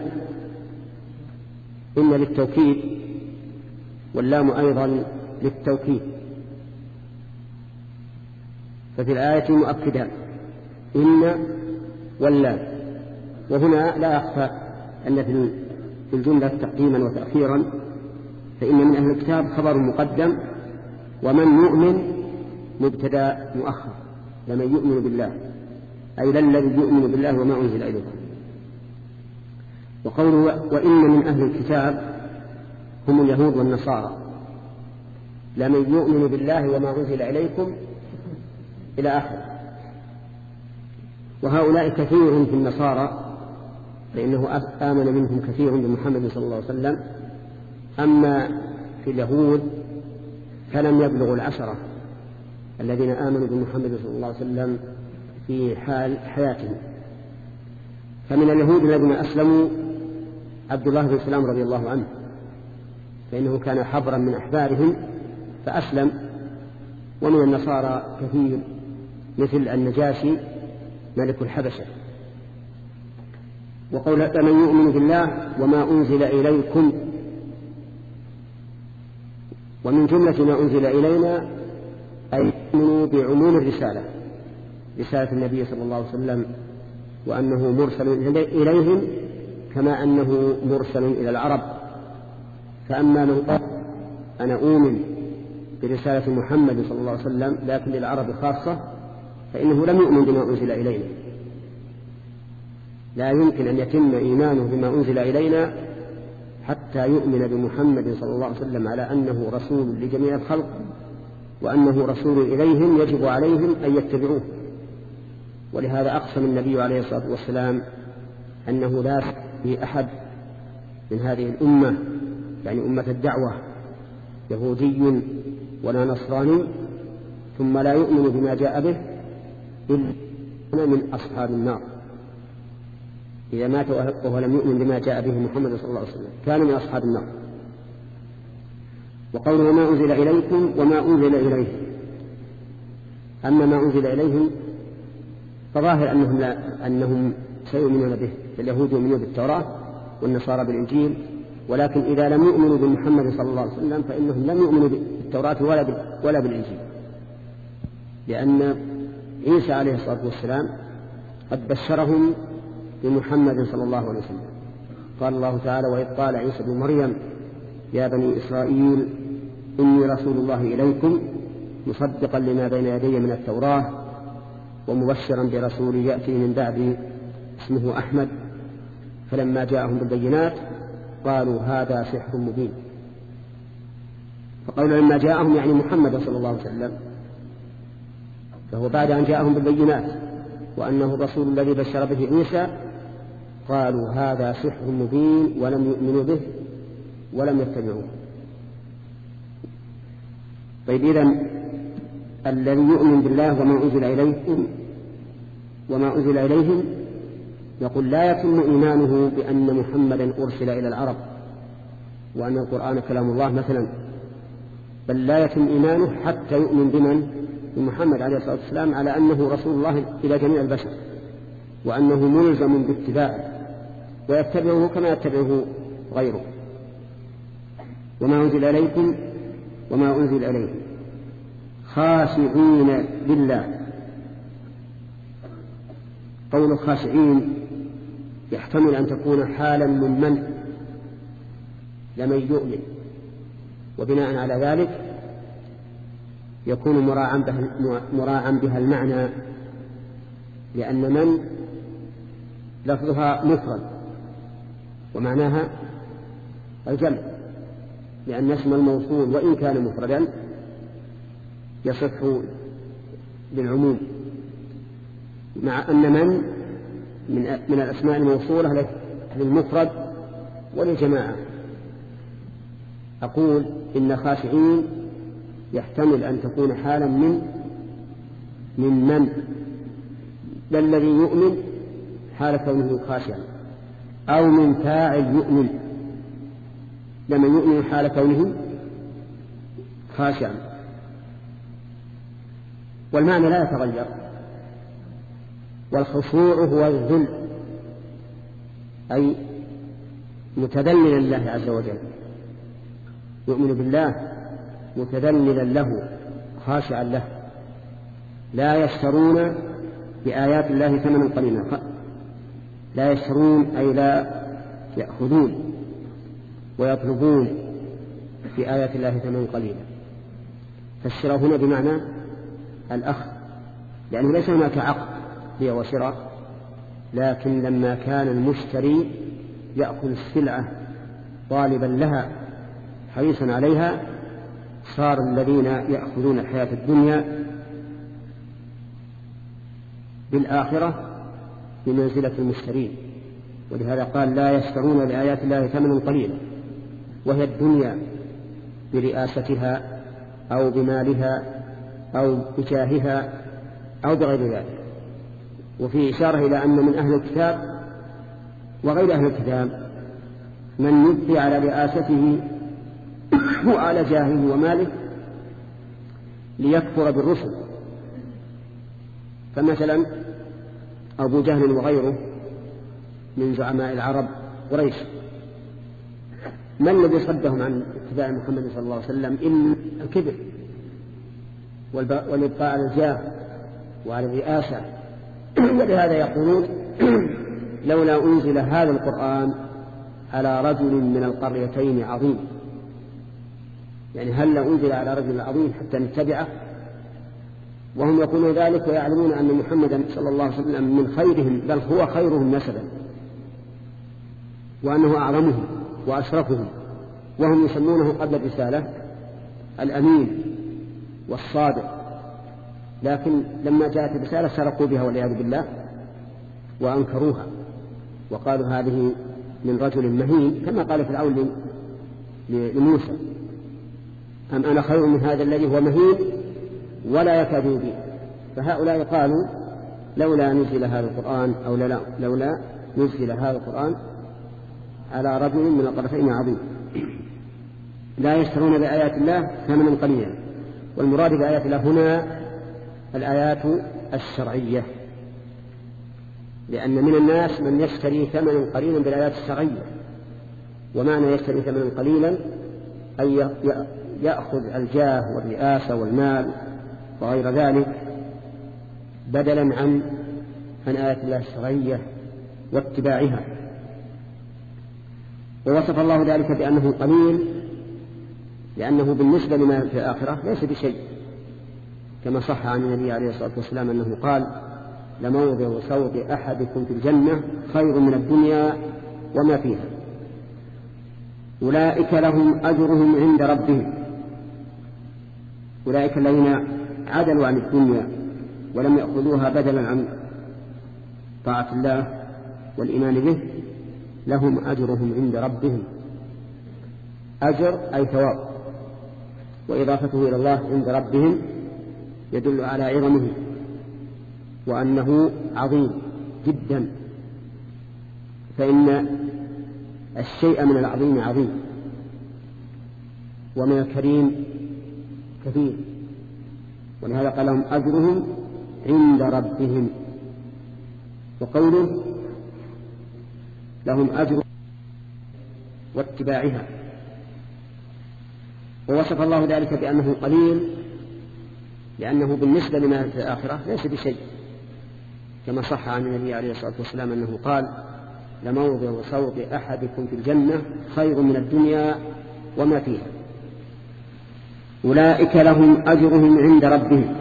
Speaker 2: إن للتوكيد، واللام أيضا للتوكيد، ففي الآية مؤكدان: إن واللام. وهنا لا يخفى أن في الجملة تقديما وتأخيرا، فإن من أهل الكتاب خبر مقدم، ومن يؤمن مبتدأ مؤخر. لمن يؤمن بالله أي للذي يؤمن بالله وما أنزل إليكم. وقوله: وإن من أهل الكتاب هم اليهود والنصارى. لمن يؤمن بالله وما أنزل إليكم إلى آخر. وهؤلاء كثير في النصارى، فإنه آمن منهم كثير بمحمد صلى الله عليه وسلم. أما في اليهود فلم يبلغوا العشرة الذين آمنوا بمحمد صلى الله عليه وسلم في حال حياتهم. فمن اليهود الذين أسلموا عبد الله بن سلام رضي الله عنه، فإنه كان حبرا من أحبارهم فأسلم. ومن النصارى كثير مثل النجاشي ملك الحبشة. وقول: من يؤمن بالله وما أنزل إليكم. ومن جملة ما أنزل إلينا أي يؤمنوا بعموم الرسالة، رسالة النبي صلى الله عليه وسلم، وأنه مرسل إليهم كما أنه مرسل إلى العرب. فأما من قال: أنا أؤمن برسالة محمد صلى الله عليه وسلم لكن للعرب خاصة، فإنه لم يؤمن بما أنزل إلينا. لا يمكن أن يتم إيمانه بما أنزل إلينا حتى يؤمن بمحمد صلى الله عليه وسلم على أنه رسول لجميع الخلق، وأنه رسول إليهم يجب عليهم أن يتبعوه. ولهذا أقسم النبي عليه الصلاة والسلام أنه لا في أحد من هذه الأمة، يعني أمة الدعوة، يهودي ولا نصراني ثم لا يؤمن بما جاء به إلا من أصحاب النار. إذا مات وهو لم يؤمن بما جاء به محمد صلى الله عليه وسلم كان من أصحاب النار. وقوله: وما أنزل إليكم وما أنزل إليهم. أما ما أنزل إليهم فظاهر أنهم, لا أنهم سيؤمنون به، فاليهود يؤمنون بالتوراة والنصارى بالإنجيل، ولكن إذا لم يؤمنوا بمحمد صلى الله عليه وسلم فإنهم لم يؤمنوا بالتوراة ولا بالإنجيل، لأن عيسى عليه الصلاة والسلام قد بشرهم بمحمد صلى الله عليه وسلم. قال الله تعالى: وإذ قال عيسى بن مريم يا بني إسرائيل إني رسول الله إليكم مصدقا لما بين يدي من التوراة ومبشرا برسول يأتي من بعدي اسمه أحمد. فلما جاءهم بالبينات قالوا هذا سحر مبين. فقولوا لما جاءهم يعني محمد صلى الله عليه وسلم، فهو بعد أن جاءهم بالبينات وأنه الرسول الذي بشر به عيسى قالوا هذا سحر مبين ولم يؤمنوا به ولم يتبعوه. طيب إذن الذي يؤمن بالله وما أنزل إليهم وما أنزل إليهم يقول لا يتم إيمانه بأن محمدا أرسل إلى العرب وأن القرآن كلام الله مثلا، بل لا يتم إيمانه حتى يؤمن بمن؟ بمحمد عليه الصلاة والسلام على أنه رسول الله إلى جميع البشر، وأنه ملزم باتباعه ويتبعه كما يتبعه غيره. وما أنزل إليكم وما أنزل إليهم خاشعين بالله. قول خاشعين يحتمل أن تكون حالا من من لمن يؤمن، وبناء على ذلك يكون مراعا بها, مراعا بها المعنى، لأن من لفظها مفرد ومعناها الجمع، لأن اسم الموصول وإن كان مفردا يصح بالعموم، مع أن من من, من الأسماء الموصولة للمفرد وللجماعة. أقول إن خاشعين يحتمل أن تكون حالا من من من بل الذي يؤمن حال كونه خاشعا، أو من فاعل يؤمن لمن يؤمن حال كونه خاشعا. والمعنى لا يتغير، والخشوع هو الذل، أي متذللا لله عز وجل، يؤمن بالله متذللا له خاشعا له. لا يشترون بآيات الله ثمنا قليلا، لا يشترون أي لا يأخذون ويطلبون بآيات الله ثمنا قليلا. فالشراء هنا بمعنى الأخذ، لأنه ليس هناك عقد بيع وشراء، لكن لما كان المشتري يأخذ السلعة طالبا لها حريصا عليها صار الذين يأخذون الحياة الدنيا بالآخرة بمنزلة المشترين. ولهذا قال لا يشترون بآيات الله ثمنا قليلا، وهي الدنيا برئاستها أو بمالها أو بجاهها أو بغير ذلك. وفي إشارة إلى أن من أهل الكتاب وغير أهل الكتاب من يبقي على رئاسته وعلى جاهه وماله ليكفر بالرسل. فمثلا أبو جهل وغيره من زعماء العرب قريش، ما الذي صدهم عن اتباع محمد صلى الله عليه وسلم؟ إن الكبر والإبقاء على الجاه وعلى الرئاسة. ولهذا يقولون لولا أنزل هذا القرآن على رجل من القريتين عظيم، يعني هل أنزل على رجل عظيم حتى نتبعه؟ وهم يقولون ذلك ويعلمون أن محمدا صلى الله عليه وسلم من خيرهم، بل هو خيرهم نسبا، وأنه أعظمهم وأشرفهم، وهم يسمونه قبل الرسالة الأمين والصادق. لكن لما جاءت الرسالة سرقوا بها والعياذ بالله وأنكروها وقالوا هذه من رجل مهين، كما قال فرعون لموسى أم أنا خير من هذا الذي هو مهين ولا يكاد يبين. فهؤلاء قالوا لولا نزل هذا القرآن أو لا لولا نزل هذا القرآن على رجل من القريتين عظيم. لا يشترون بآيات الله ثمنا قليلا، والمراد بآيات الله هنا الآيات الشرعية، لأن من الناس من يشتري ثمنا قليلا بالآيات الشرعية. ومعنى يشتري ثمنا قليلا أي يأخذ الجاه والرئاسة والمال وغير ذلك بدلا عن عن آيات الله الشرعية واتباعها. ووصف الله ذلك بأنه قليل لأنه بالنسبة لما في الآخرة ليس بشيء، كما صح عن النبي عليه الصلاة والسلام أنه قال لموضع صوت أحدكم في الجنة خير من الدنيا وما فيها. أولئك لهم أجرهم عند ربهم، أولئك الذين عدلوا عن الدنيا ولم يأخذوها بدلا عن طاعة الله والإيمان به، لهم أجرهم عند ربهم. أجر أي ثواب، وإضافته إلى الله عند ربهم يدل على عظمه وأنه عظيم جدا، فإن الشيء من العظيم عظيم ومن الكريم كثير، ولهذا قال لهم أجرهم عند ربهم. وقوله لهم أجر واتباعها، ووصف الله ذلك بأنه قليل لأنه بالنسبة لما في الآخرة ليس بشيء، كما صح عن النبي عليه الصلاة والسلام أنه قال لموضع صوت أحدكم في الجنة خير من الدنيا وما فيها. أولئك لهم أجرهم عند ربهم،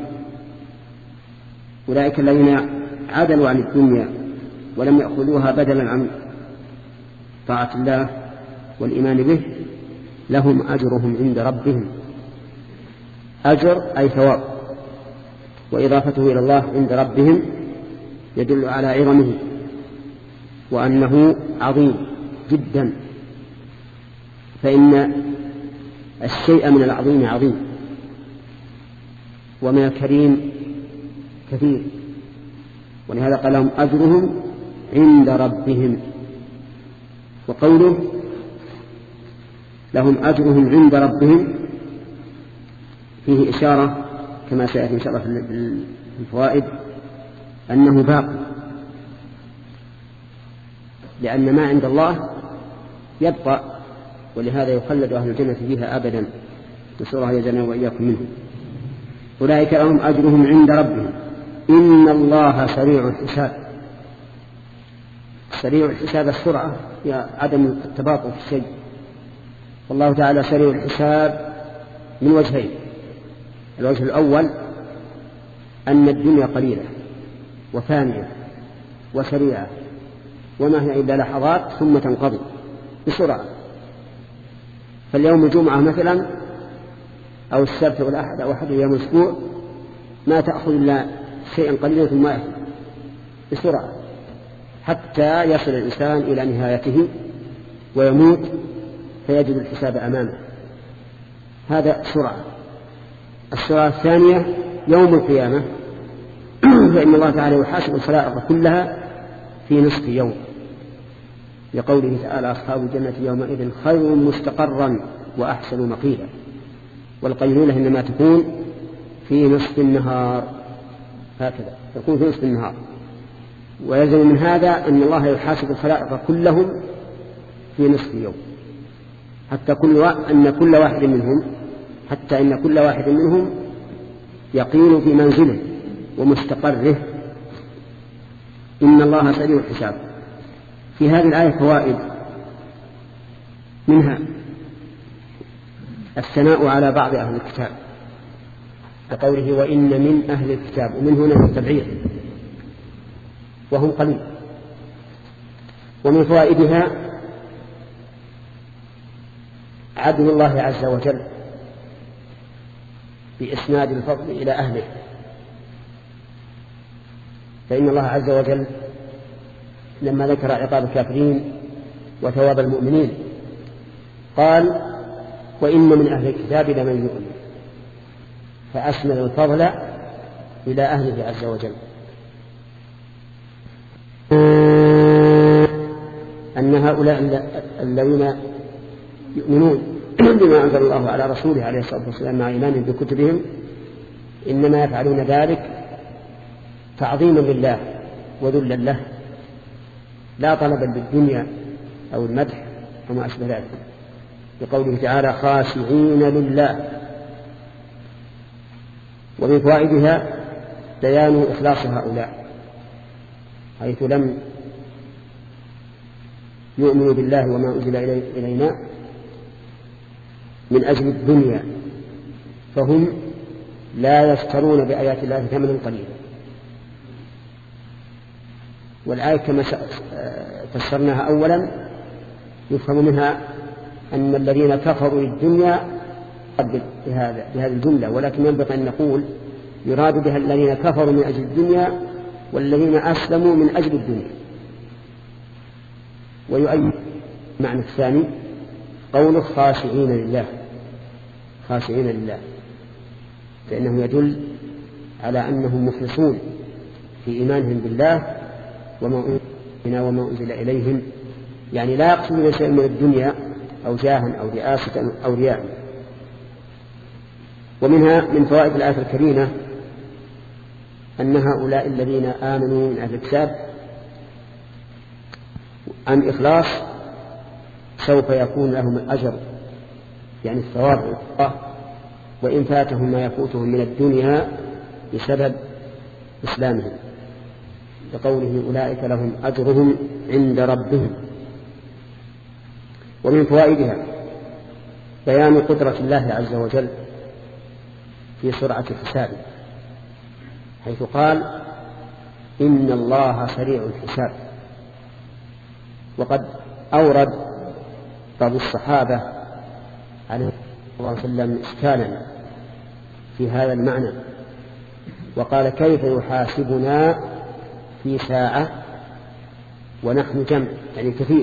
Speaker 2: أولئك الذين عدلوا عن الدنيا ولم يأخذوها بدلا عن طاعة الله والإيمان به، لهم أجرهم عند ربهم. أجر أي ثواب، وإضافته إلى الله عند ربهم يدل على عظمه وأنه عظيم جدا، فإن الشيء من العظيم عظيم ومن الكريم كثير، ولهذا قال لهم أجرهم عند ربهم. وقوله لهم أجرهم عند ربهم فيه إشارة كما سيأتي إن شاء الله في الفوائد أنه باق، لأن ما عند الله يبقى، ولهذا يخلد أهل الجنة فيها أبدا، نسأل الله يجعلنا وإياكم منهم. أولئك لهم أجرهم عند ربهم إن الله سريع الحساب. سريع الحساب السرعة هي عدم التباطؤ في الشيء، والله تعالى سريع الحساب من وجهين. الوجه الأول أن الدنيا قليلة وفانية وسريعة، وما هي إلا لحظات ثم تنقضي بسرعة. فاليوم الجمعة مثلا أو السبت والأحد أو أحد أيام الأسبوع ما تأخذ إلا شيئا قليلا ثم يأتي بسرعة حتى يصل الإنسان إلى نهايته ويموت فيجد الحساب أمامه. هذا سرعة. السرعة الثانية يوم القيامة، فإن الله تعالى يحاسب الخلائق كلها في نصف يوم، لقوله تعالى أصحاب الجنة يومئذ خير مستقرا وأحسن مقيلا. والقيلولة إنما تكون في نصف النهار، هكذا تكون في نصف النهار. ويلزم من هذا أن الله يحاسب الخلائق كلهم في نصف يوم، حتى كل وا... أن كل واحد منهم حتى إن كل واحد منهم يقين في منزله ومستقره. إن الله سريع الحساب. في هذه الآية فوائد، منها الثناء على بعض أهل الكتاب بقوله وإن من أهل الكتاب، ومن هنا التبعير وهم قليل. ومن فوائدها عدل الله عز وجل بإسناد الفضل إلى أهله، فإن الله عز وجل لما ذكر عقاب الكافرين وثواب المؤمنين قال وإن من أهل الكتاب لمن يؤمن، فأسند الفضل إلى أهله عز وجل. أن هؤلاء الذين يؤمنون بما أنزل الله على رسوله عليه الصلاة والسلام مع إيمانهم بكتبهم إنما يفعلون ذلك تعظيما لله وذلا له، لا طلبا للدنيا أو المدح وما أشبه ذلك، بقوله تعالى خاشعين لله. ومن فوائدها بيان إخلاص هؤلاء، حيث لم يؤمنوا بالله وما أنزل إلينا من أجل الدنيا، فهم لا يشترون بآيات الله ثمنا قليلا. والآية كما فسرناها أولا يفهم منها أن الذين كفروا للدنيا بهذا بهذه الجملة، ولكن ينبغي أن نقول يراد بها الذين كفروا من أجل الدنيا والذين أسلموا من أجل الدنيا. ويؤيد المعنى الثاني قوله خاشعين لله، خاشعين لله، فإنه يدل على أنهم مخلصون في إيمانهم بالله وما أنزل إليهم، يعني لا يقصدون شيئا من الدنيا أو جاها أو رئاسة أو رياء. ومنها من فوائد الآية الكريمة أن هؤلاء الذين آمنوا من أهل الكتاب عن إخلاص سوف يكون لهم الأجر، يعني الثواب، وإن فاتهم ما يفوتهم من الدنيا بسبب إسلامهم، لقوله أولئك لهم أجرهم عند ربهم. ومن فوائدها بيان قدرة الله عز وجل في سرعة الحساب، حيث قال إن الله سريع الحساب. وقد أورد بعض الصحابة عليه الصلاة والسلام إشكالا في هذا المعنى، وقال كيف يحاسبنا في ساعة ونحن جمع، يعني كثير؟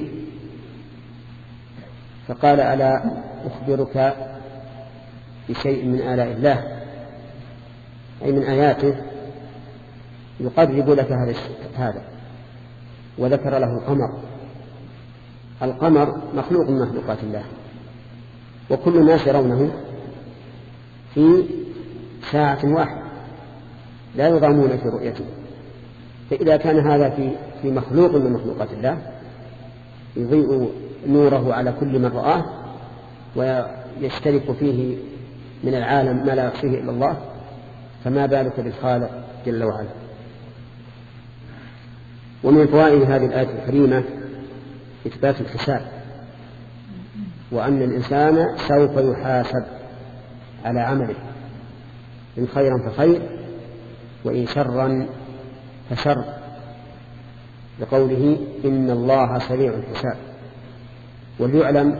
Speaker 2: فقال ألا أخبرك بشيء من آلاء الله، أي من آياته يقرب لك هذا. وذكر له القمر. القمر مخلوق من مخلوقات الله، وكل الناس يرونه في ساعة واحدة لا يضامون في رؤيته، فإذا كان هذا في في مخلوق من مخلوقات الله يضيء نوره على كل من رآه ويشترك فيه من العالم ما لا يخشيه إلا الله، فما بالك بالخالق جل وعلا. ومن فوائد هذه الآية الكريمة إثبات الحساب، وأن الإنسان سوف يحاسب على عمله، إن خيرا فخير وإن شرا فشر، لقوله إن الله سريع الحساب. وليعلم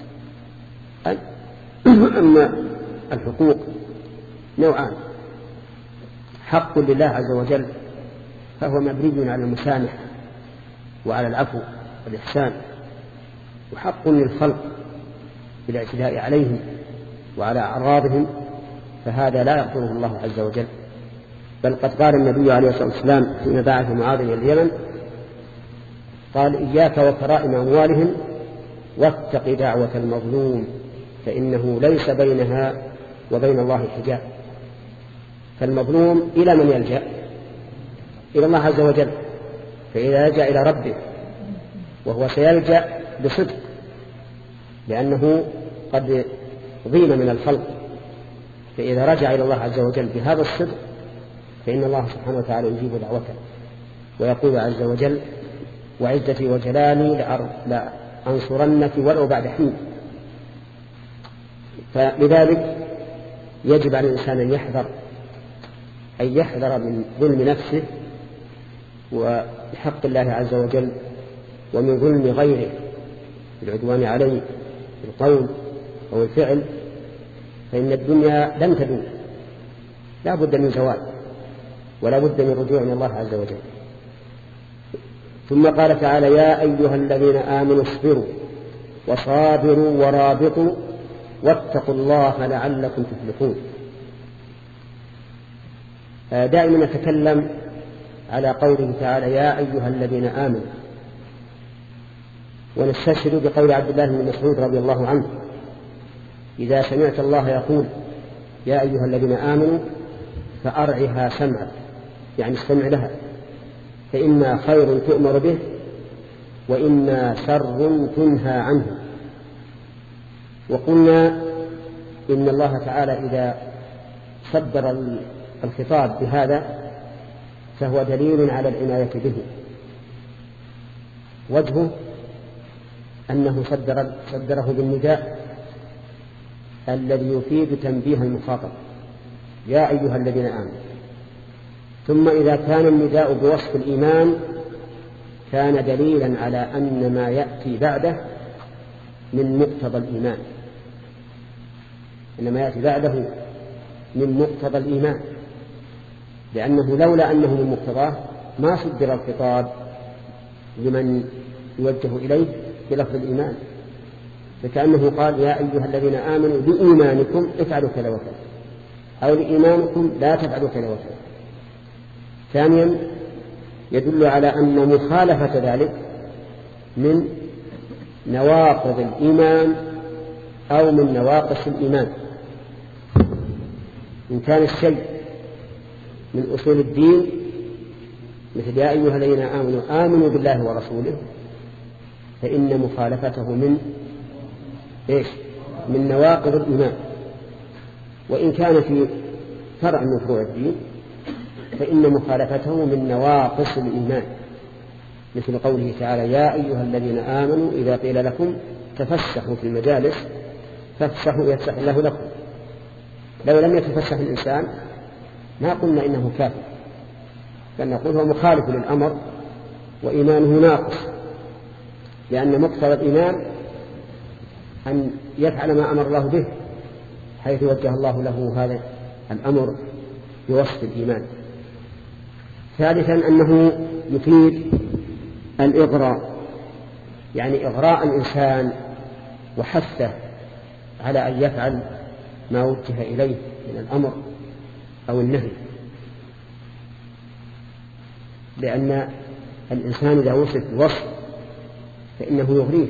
Speaker 2: أن الحقوق نوعان: حق لله عز وجل فهو مبني على المسامحة وعلى العفو والإحسان، وحق للخلق بالاعتداء عليهم وعلى أعراضهم، فهذا لا يغفره الله عز وجل. بل قد قال النبي عليه الصلاة والسلام حين بعث معاذ إلى اليمن، قال إياك وكرائم أموالهم واتق دعوة المظلوم فإنه ليس بينها وبين الله حجاب. فالمظلوم إلى من يلجأ؟ إلى الله عز وجل، فإذا لجأ إلى ربه وهو سيلجأ بصدق، لأنه قد ظلم من الخلق، فإذا رجع إلى الله عز وجل بهذا الصدق فإن الله سبحانه وتعالى يجيب دعوته، ويقول عز وجل وعزتي وجلالي لأنصرنك ولو بعد حين. فلذلك يجب على الإنسان أن يحذر أن يحذر من ظلم نفسه وحق الله عز وجل، ومن ظلم غيره بالعدوان عليه بالقول أو الفعل، فإن الدنيا لن تدوم، لا بد من زوال ولا بد من رجوع إلى الله عز وجل. ثم قال تعالى يا أيها الذين آمنوا اصبروا وصابروا ورابطوا واتقوا الله لعلكم تفلحون. دائما نتكلم على قوله تعالى يا أيها الذين آمنوا، ونستشهد بقول عبد الله بن مسعود رضي الله عنه إذا سمعت الله يقول يا أيها الذين آمنوا فأرعها سمعا، يعني استمع لها، فإما خير تؤمر به وإما شر تنهى عنه. وقلنا إن الله تعالى إذا صدر الخطاب بهذا فهو دليل على العناية به. وجهه أنه صدر صدره بالنداء الذي يفيد تنبيه المخاطب يا أيها الذين آمنوا. ثم إذا كان النداء بوصف الإيمان كان دليلا على أن ما يأتي بعده من مقتضى الإيمان، إنما يأتي بعده من مقتضى الإيمان، لأنه لولا أنه من مقتضاه ما صدر الخطاب لمن يوجه إليه بلفظ الإيمان، فكأنه قال يا أيها الذين آمنوا بإيمانكم افعلوا كذا وكذا، أو لإيمانكم لا تفعلوا كذا وكذا. ثانيا يدل على أن مخالفة ذلك من نواقض الإيمان أو من نواقص الإيمان. إن كان الشيء من أصول الدين مثل يا أيها الذين آمنوا آمنوا بالله ورسوله، فإن مخالفته من إيش؟ من نواقض الإيمان. وإن كان في فرع من فروع الدين فإن مخالفته من نواقص الإيمان، مثل قوله تعالى يا أيها الذين آمنوا إذا قيل لكم تفسحوا في المجالس فافسحوا يفسح الله لكم. لو لم يتفسح الإنسان ما قلنا إنه كافر، بل نقول هو مخالف للأمر وإيمانه ناقص، لأن مقتضى الإيمان أن يفعل ما أمر الله به، حيث وجه الله له هذا الأمر بوصف الإيمان. ثالثا أنه يفيد الإغراء، يعني إغراء الإنسان وحثه على أن يفعل ما وجه إليه من الأمر أو النهي، لأن الإنسان إذا وصف بوصف فإنه يغريه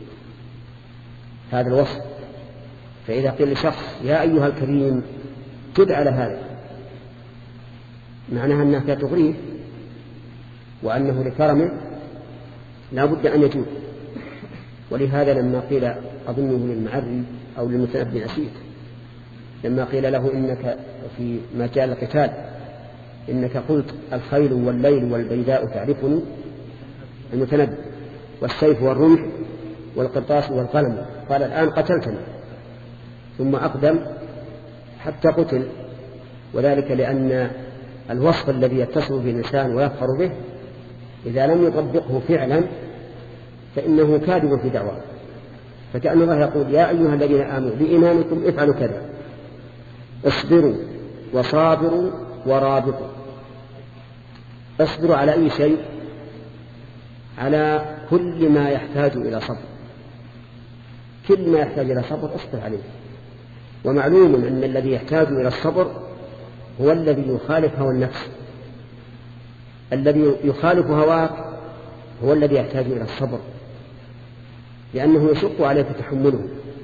Speaker 2: هذا الوصف. فإذا قيل لشخص يا أيها الكريم جد على هذا، معناها أنك تغريه وأنه لكرمه لا بد أن يجود. ولهذا لما قيل أظنه للمعري أو للمتنبي نسيت، لما قيل له إنك في مجال القتال إنك قلت الخيل والليل والبيداء تعرفني، المتنبي، والسيف والرمح والقرطاس والقلم، قال الآن قتلتني، ثم أقدم حتى قتل. وذلك لأن الوصف الذي يتصل به الإنسان ويفخر به إذا لم يطبقه فعلا فإنه كاذب في دعواه. فكأن الله يقول يا أيها الذين آمنوا بإيمانكم افعلوا كذا، اصبروا وصابروا ورابطوا. اصبروا على أي شيء؟ على كل ما يحتاج إلى صبر، كل ما يحتاج إلى صبر اصبر عليه. ومعلوم أن الذي يحتاج إلى الصبر هو الذي يخالف هوى النفس، الذي يخالف هواك هو الذي يحتاج إلى الصبر، لأنه يشق عليك تحمله.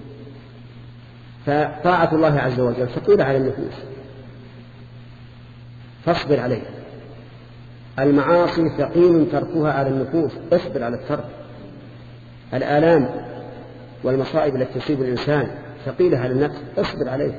Speaker 2: فطاعة الله عز وجل ثقيلة على النفوس فاصبر عليها. المعاصي ثقيل تركها على النفوس، اصبر على الترك. الآلام والمصائب التي تصيب الإنسان ثقيلة على النفس، اصبر عليها.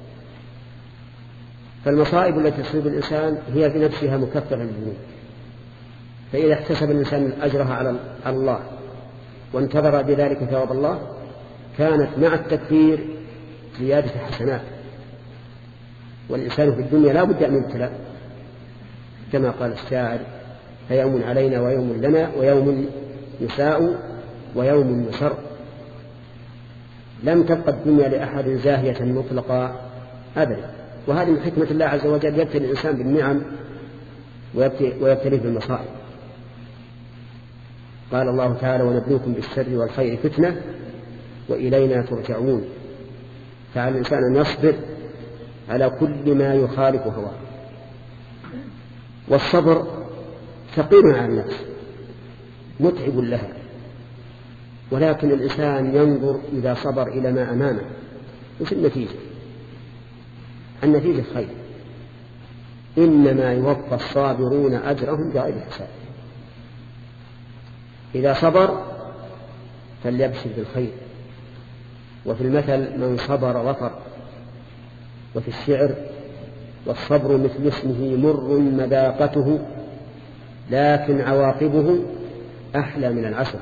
Speaker 2: فالمصائب التي تصيب الإنسان هي في نفسها مكفرة للذنوب، فإذا احتسب الإنسان أجرها على الله وانتظر بذلك ثواب الله كانت مع التكفير زيادة حسنات. والإنسان في الدنيا لا بد أن يبتلى، كما قال الشاعر فيوم علينا ويوم لنا ويوم يساء ويوم يسر. لم تبقى الدنيا لأحد زاهية مطلقة أبدا. وهذه من حكمة الله عز وجل، يبتلي الإنسان بالنعم ويبتليه بالمصائب. قال الله تعالى ونبلوكم بالشر والخير فتنة وإلينا ترجعون. فعلى الإنسان أن يصبر على كل ما يخالف هواه. والصبر ثقيل على النفس متعب لها، ولكن الإنسان ينظر إذا صبر إلى ما أمامه وش النتيجة؟ النتيجة خير. إنما يوفى الصابرون أجرهم بغير حساب. إذا صبر فليبشر بالخير. وفي المثل من صبر ظفر. وفي الشعر والصبر مثل اسمه مر مذاقته لكن عواقبه أحلى من العسل.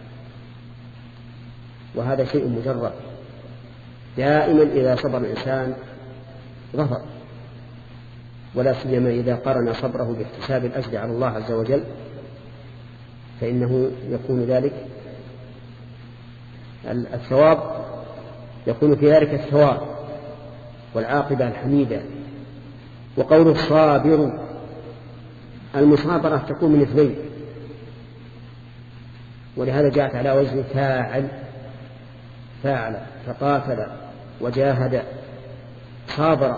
Speaker 2: وهذا شيء مجرد، دائما إذا صبر الإنسان ظفر، ولا سيما إذا قرن صبره باحتساب الأجر على الله عز وجل فإنه يكون ذلك الثواب يكون في ذلك الثواب والعاقبة الحميدة. وقول الصابر المصابرة تكون من اثنين، ولهذا جاءت على وجه فاعل فاعل فقاتل وجاهد صابر.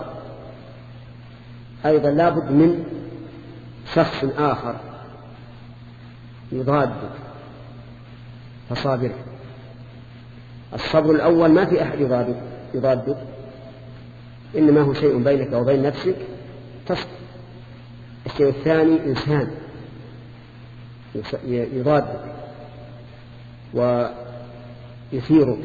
Speaker 2: أيضا لا بد من شخص آخر يضاد فصابر. الصبر الأول ما في أحد يضادك يضادك إنما هو شيء بينك وبين نفسك تصبر. الشيء الثاني إنسان يضادك ويثيرك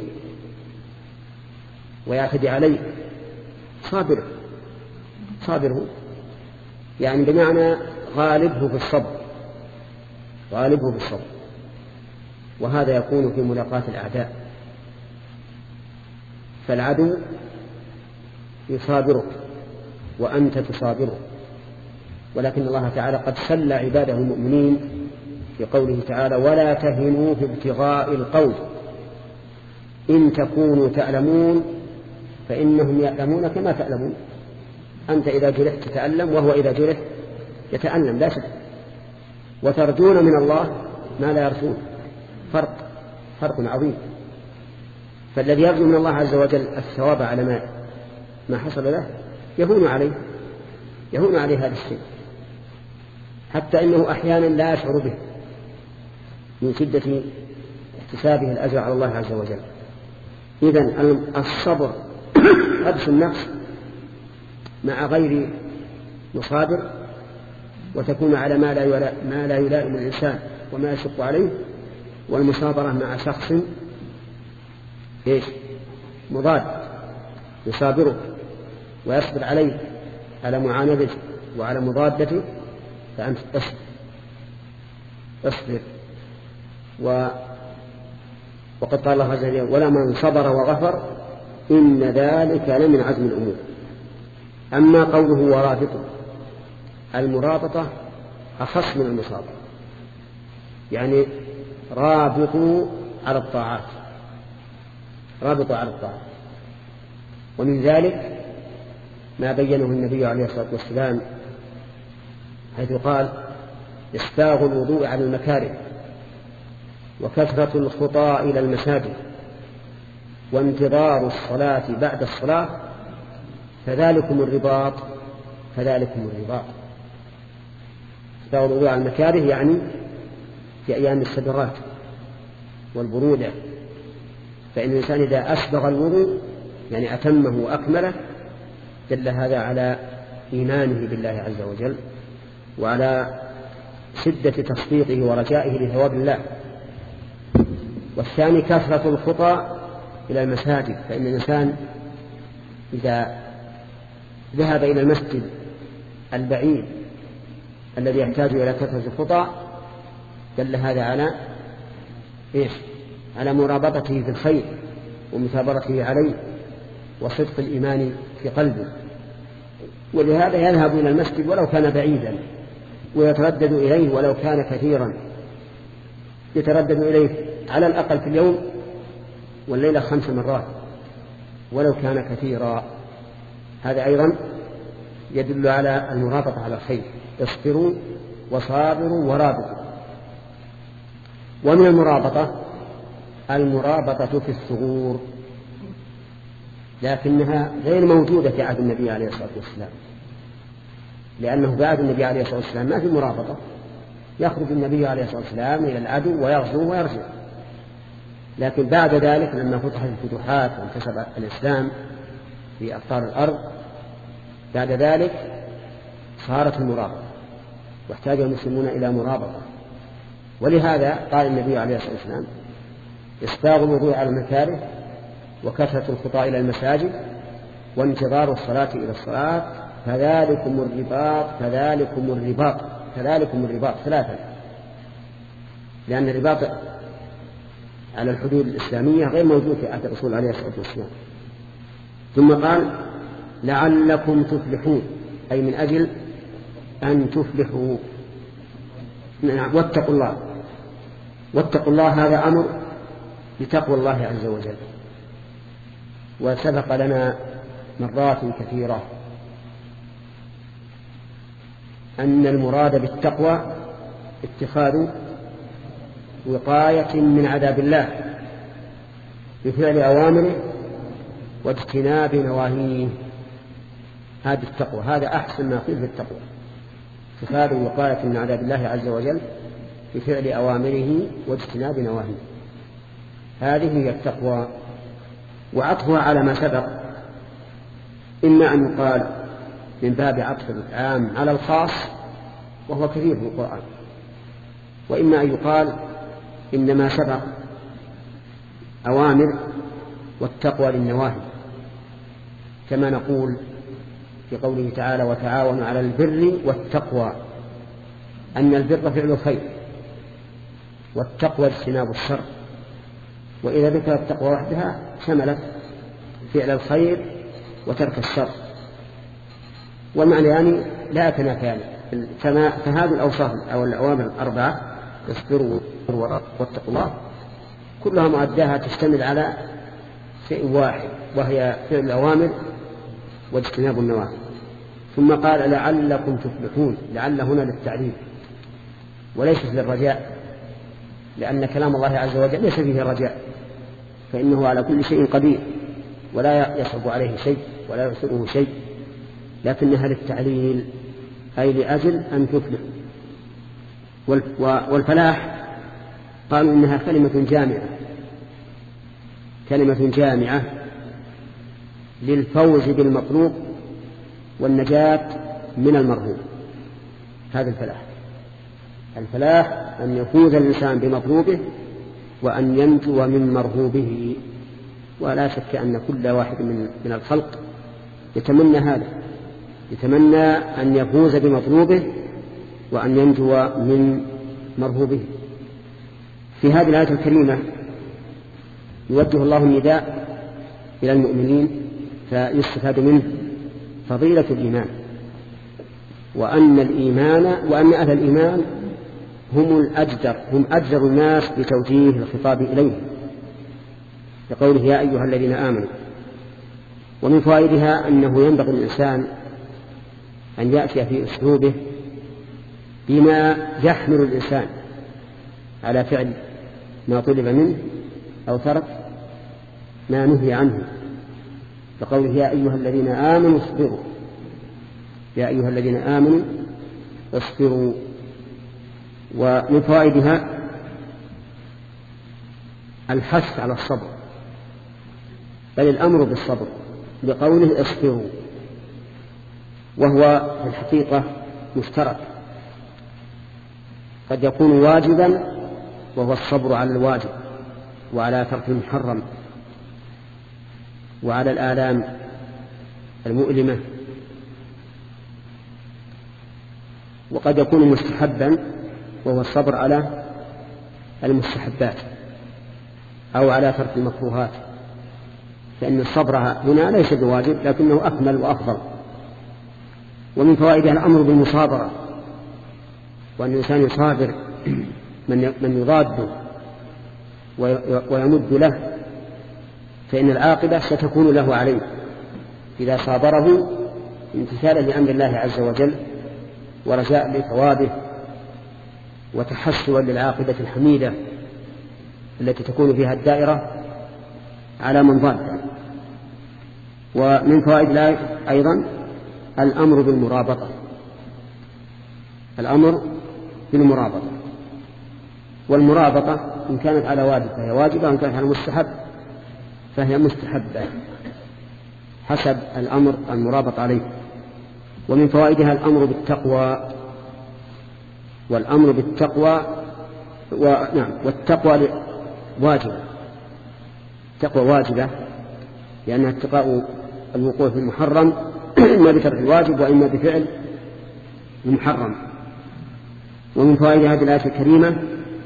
Speaker 2: ويعتدي عليك، صابره صابره يعني بمعنى غالبه بالصبر غالبه بالصبر. وهذا يكون في ملاقاة الأعداء، فالعدو يصابرك وأنت تصابره. ولكن الله تعالى قد سل عباده المؤمنين في قوله تعالى: ولا تهنوا في ابتغاء القوم إن تكونوا تعلمون فإنهم يعلمون كما تعلمون. أنت إذا جرحت تتألم وهو إذا جرح يتألم، لا شك. وترجون من الله ما لا يرجون، فرق فرق عظيم. فالذي يرجو من الله عز وجل الثواب على ما ما حصل له يهون عليه يهون عليه هذا الشيء، حتى إنه أحيانا لا يشعر به من شدة احتسابه الأجر على الله عز وجل. إذن الصبر حبس النفس مع غير مصابر، وتكون على ما لا ما لا يلائم الإنسان وما يشق عليه، والمصابرة مع شخص إيش مضاد يصابرك ويصبر عليه على معاندته وعلى مضادته، فأنت اصبر اصبر. و وقد قال الله عز وجل: ولمن صبر وغفر إن ذلك لمن عزم الأمور. أما قوله ورابطه، المرابطة أخص من المصابرة، يعني رابطوا على الطاعات رابطوا على الطاعات. ومن ذلك ما بينه النبي عليه الصلاة والسلام حيث قال: إسباغ الوضوء على المكاره، وكثرة الخطى إلى المساجد، وانتظار الصلاة بعد الصلاة، فذلكم الرباط فذلكم الرباط. إسباغ الوضوء على المكاره يعني في أيام السدرات والبرودة، فإن الإنسان إذا أسبغ الوضوء يعني أتمه وأكمله دل هذا على إيمانه بالله عز وجل وعلى شدة تصديقه ورجائه لثواب الله. والثاني كثرة الخطى إلى المساجد، فإن الإنسان إذا ذهب إلى المسجد البعيد الذي يحتاج إلى كثرة الخطى دل هذا على إيش؟ على مرابطته في الخير ومثابرته عليه وصدق الإيمان في قلبه. ولهذا يذهب إلى المسجد ولو كان بعيدا، ويتردد إليه ولو كان كثيرا، يتردد إليه على الأقل في اليوم والليلة خمس مرات ولو كان كثيرا. هذا أيضا يدل على المرابطة على الخير. اصبروا وصابروا ورابطوا. ومن المرابطة المرابطة في الثغور، لكنها غير موجودة في عهد النبي عليه الصلاة والسلام، لأنه بعد النبي عليه الصلاة والسلام ما في مرابطة. يخرج النبي عليه الصلاة والسلام إلى العدو ويغزو ويرجع، لكن بعد ذلك لما فتحت الفتوحات وانتشر الإسلام في أقطار الأرض بعد ذلك صارت المرابطة، واحتاج المسلمون إلى مرابطة. ولهذا قال النبي عليه الصلاة والسلام: إسباغ الوضوء على المكاره، وكثرة الخطى إلى المساجد، وانتظار الصلاة إلى الصلاة، فذلكم الرباط فذلكم الرباط فذلكم الرباط ثلاثة، لأن الرباط على الحدود الإسلامية غير موجود في عهد الرسول عليه الصلاة والسلام. ثم قال: لعلكم تفلحون، أي من أجل أن تفلحوا. واتقوا الله. واتقوا الله هذا أمر بتقوى الله عز وجل. وسبق لنا مرات كثيرة أن المراد بالتقوى اتخاذ وقاية من عذاب الله بفعل أوامره واجتناب نواهيه. هذه التقوى، هذا أحسن ما فيه التقوى، اتخاذ وقاية من عذاب الله عز وجل بفعل أوامره واجتناب نواهيه، هذه هي التقوى. وعطفها على ما سبق إما أن يقال من باب عطف العام على الخاص وهو كثير في القرآن، وإما أن يقال إن ما سبق أوامر والتقوى للنواهي، كما نقول في قوله تعالى وتعاونوا على البر والتقوى، أن البر فعل الخير والتقوى اجتناب الشر. وإذا ذكر التقوى وحدها شملت فعل الخير وترك الشر، والمعنى يعني لا يتنافيان. فهذه الأوصاف أو الأوامر الأربعة اصبروا واتقوا الله كلها مؤداها تشتمل على شيء واحد، وهي فعل الأوامر واجتناب النواهي. ثم قال لعلكم تفلحون، لعل هنا للتعليل وليست للرجاء، لأن كلام الله عز وجل ليس فيه رجاء، فإنه على كل شيء قدير ولا يصعب عليه شيء ولا يسره شيء، لكنها للتعليل أي لأجل أن تفلح. والفلاح قالوا إنها كلمة جامعة، كلمة جامعة للفوز بالمطلوب والنجاة من المرهوب. هذا الفلاح، الفلاح أن يفوز الإنسان بمطلوبه وأن ينجو من مرهوبه. ولا شك أن كل واحد من, من الخلق يتمنى هذا، يتمنى أن يفوز بمطلوبه وأن ينجو من مرهوبه. في هذه الآية الكريمة يوجه الله النداء إلى المؤمنين فيستفاد منه فضيلة الإيمان، وأن الإيمان وأن أهل الإيمان هم الأجدر هم أجدر الناس بتوجيه الخطاب إليه، لقوله يا أيها الذين آمنوا. ومن فوائدها أنه ينبغي الإنسان أن يأتي في أسلوبه بما يحمل الإنسان على فعل ما طلب منه أو ترك ما نهي عنه، لقوله يا أيها الذين آمنوا اصبروا، يا أيها الذين آمنوا اصبروا. ومن فوائدها الحث على الصبر، بل الأمر بالصبر بقوله اصبروا، وهو في الحقيقة مشترك، قد يكون واجبا وهو الصبر على الواجب وعلى ترك المحرم وعلى الآلام المؤلمة، وقد يكون مستحبا وهو الصبر على المستحبات أو على ترك المكروهات، فإن الصبر هنا ليس بواجب لكنه أكمل وأفضل. ومن فوائدها الأمر بالمصابرة، وأن الإنسان يصابر من يضاده ويمد له، فإن العاقبة ستكون له عليه إذا صابره امتثالا لأمر الله عز وجل ورجاء لثوابه وتحسوا للعاقبة الحميدة التي تكون فيها الدائرة على من ضاد. ومن فوائد الآية أيضا الأمر بالمرابطة، الأمر بالمرابطة، والمرابطة إن كانت على واجب فهي واجبة، وإن كانت على مستحب فهي مستحبة حسب الأمر المرابط عليه. ومن فوائدها الأمر بالتقوى، والأمر بالتقوى ونعم والتقوى واجبة، التقوى واجبة لأنها اتقاء الوقوع في المحرم إما بترك الواجب وإما بفعل المحرم. ومن فوائد هذه الآية الكريمة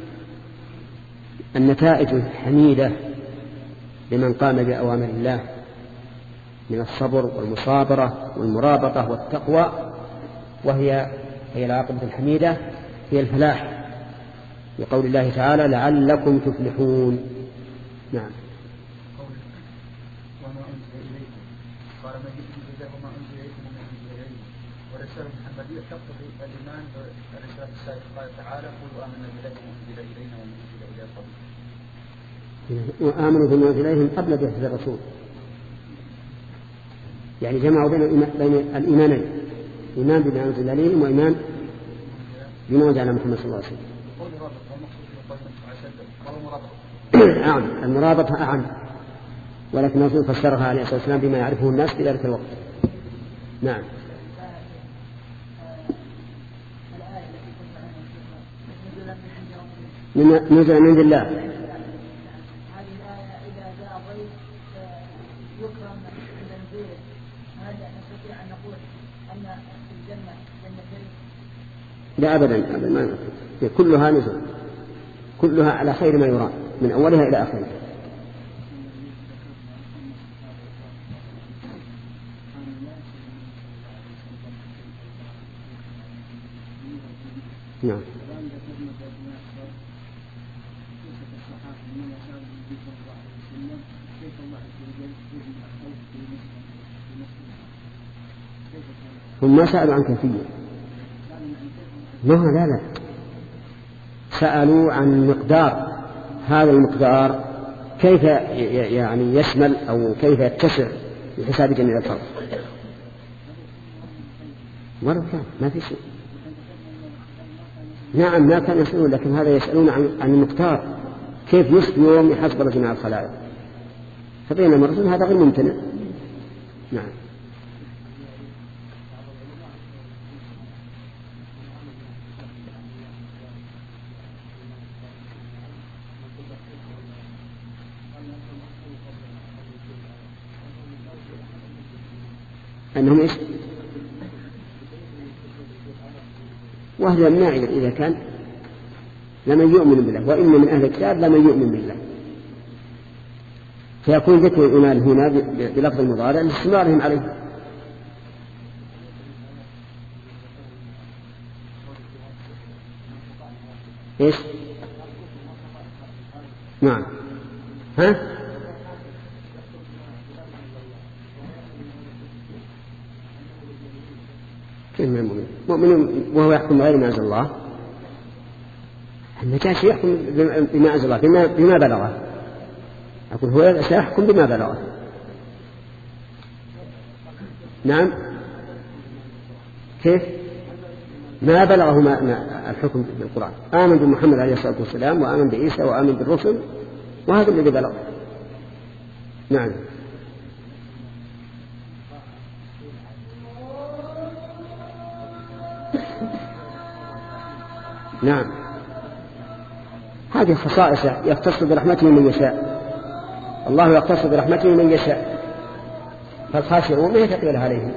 Speaker 2: النتائج الحميدة لمن قام بأوامر الله من الصبر والمصابرة والمرابطة والتقوى، وهي هي العاقبة الحميدة، هي الفلاح، لقول الله تعالى لعلكم تفلحون. نعم.
Speaker 3: وما أنزل إليكم قال ما جئتم إلا وما أنزل إليكم وما أنزل إليكم والرسالة المحمدية تقتضي الإيمان بالرسالة السابقة. قال تعالى قولوا آمنا بالله وما أنزل إلينا وما أنزل إلى قبل
Speaker 2: وآمنوا بما أنزل إليهم قبل بعثة الرسول، يعني جمعوا بين بين الإيمانين، إيمان بما أنزل إليهم وإيمان بما أنزل على محمد صلى الله عليه وسلم. أعم المرابطة أعم، ولكن الرسول فسرها عليه الصلاة والسلام بما يعرفه الناس في ذلك الوقت. نعم. نزل من عند الله.
Speaker 4: هذه الآية إذا جاء ضيف يكرم عند نزوله، هذا نستطيع أن نقول أن الجنة جنتين؟
Speaker 2: لا أبدا أبدا، ما نقول. كلها نزل، كلها على خير ما يرام من أولها إلى آخرها. نعم. هم ما سألوا عن كيفية، ما لا لا سألوا عن مقدار، هذا المقدار كيف يعني يشمل أو كيف يتسع بحساب جميع الخلق. مرة كان ما في شيء. نعم ما كان يسألون، لكن هذا يسألون عن عن المقدار كيف نصف يوم يحسب جميع الخلائق، فبينما الرسول هذا غير ممتنع. نعم. أنهم إيش؟ وهذا الناعي إذا كان لمن يؤمن بالله، وإن من أهل الكتاب لمن يؤمن بالله، فيكون ذكر الإيمان هنا بلفظ المضارع لاستمرارهم عليه. إيش؟ نعم. ها؟ كيف من المؤمن؟ مؤمن وهو يحكم بغير ما أنزل الله. النجاشي يحكم بما أنزل الله بما, بما بلغه. أقول هو سيحكم بما بلغه. نعم. كيف؟ ما بلغه ما ما الحكم بالقرآن. آمن بمحمد عليه الصلاة والسلام، وآمن بعيسى، وآمن بالرسل، وهذا الذي بلغ. نعم. نعم. هذه خصائص يختص برحمته من يشاء. الله يختص برحمته من يشاء، فالخاشعون ما يتقبل عليهم.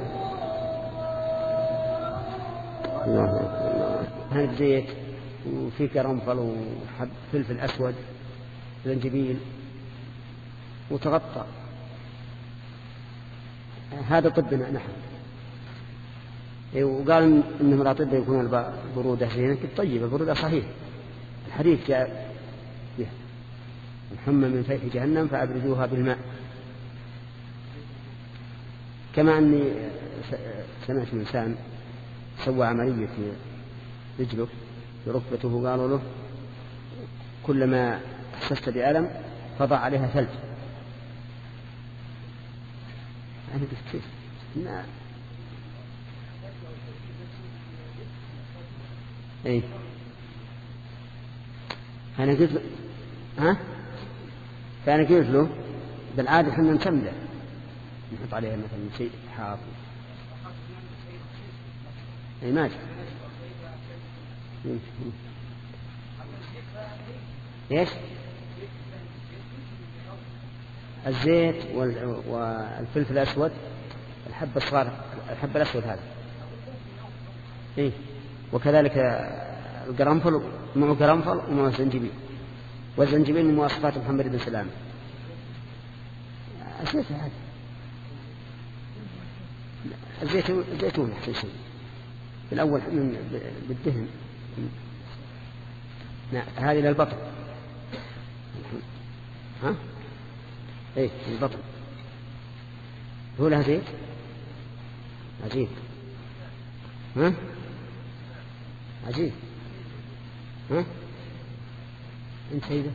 Speaker 2: الله أكبر. هذا زيت وفي قرنفل وحب فلفل أسود زنجبيل وتغطى. هذا طبنا نحن. وقال إنهم لا طب يكون البرودة زينة طيبة. البرودة صحيح، الحديث جاء به محمى من فيح جهنم فأبردوها بالماء. كما أني سمعت إنسان سوى عملية في رجله في ركبته، قالوا له كلما أحسست بألم فضع عليها ثلج. أنا قلت كيف؟ اي انا قلت له ها فانا قلت له بالعاده احنا نسمله نحط عليها مثلا شيء حار. اي ماشي. ايش؟ الزيت والفلفل الاسود، الحب الصغار، الحب الاسود هذا. ايه. وكذلك القرنفل مع قرنفل ومع الزنجبيل، والزنجبيل من مواصفات محمد بن سلام. الزيت هذا الزيتون الزيتون أحسن شيء. الأول بالدهن. هذه للبطن. ها ايه البطن هو لها زيت عجيب ها عجيب ها انت سيدة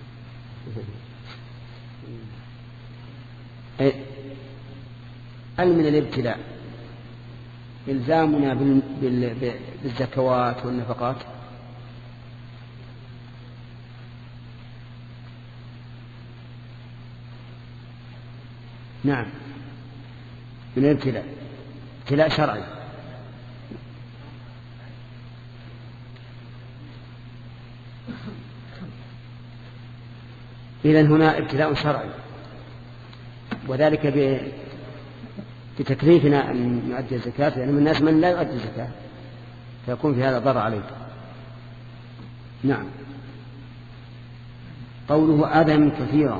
Speaker 2: ايه هل من الابتلاء إلزامنا بالزكوات والنفقات؟ نعم من الابتلاء ابتلاء شرعي إذن هنا ابتلاء شرعي وذلك بتكليفنا أن نؤدي الزكاة لأن من الناس من لا يؤدي الزكاة فيكون في هذا ضرر عليه. نعم قوله أذى كثيرا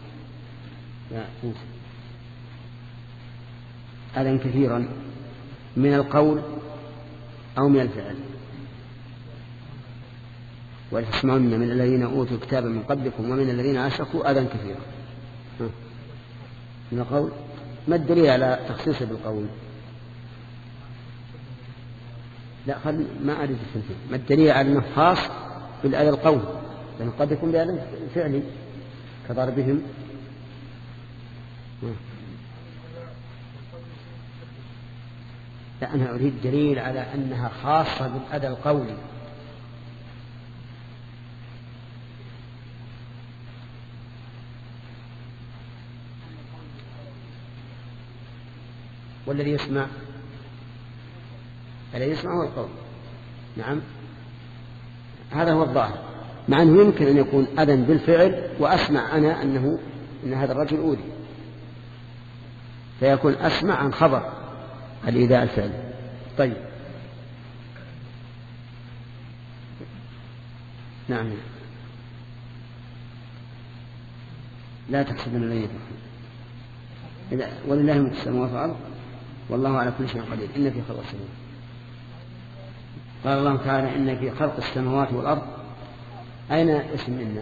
Speaker 2: أذى كثيرا من القول أو من الفعل ولتسمعن من الذين أوتوا الكتاب من قبلكم ومن الذين أشركوا أذى كثيرا من القول. ما الدليل على تخصيصه بالقول؟ لا خل ما أريد التنفيذ. ما الدليل على أنه خاص بالآية القول لأنه قد يكون بآية فعلي كضربهم. لا أنا أريد دليل على أنها خاصة بالأذى القولي. والذي يسمع الذي يسمع هو القول. نعم هذا هو الظاهر مع أنه يمكن أن يكون أذى بالفعل وأسمع أنا أنه أن هذا الرجل أوذي فيكون أسمع عن خبر الإيذاء الفعلي. طيب نعم لا تحسبن الذين يكفرون ولله ملك السماوات والأرض والله على كل شيء قدير. إن في خلق السماوات قال الله تعالى إن في خلق السماوات والأرض أين اسم إن؟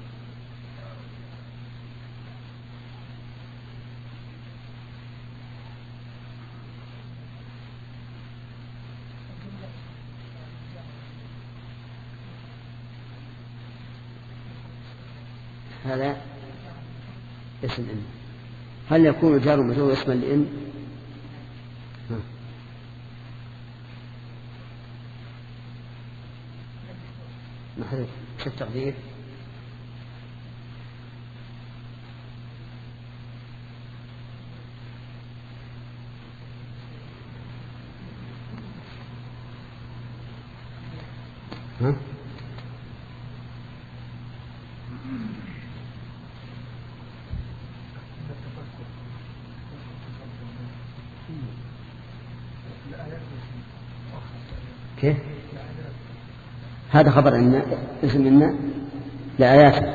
Speaker 2: هذا اسم إن. هل يكون الجار والمجرور اسما لإن؟ محذوف. شو التقدير؟ ها؟ كيف؟ هذا خبر إن اسم إن لآياته.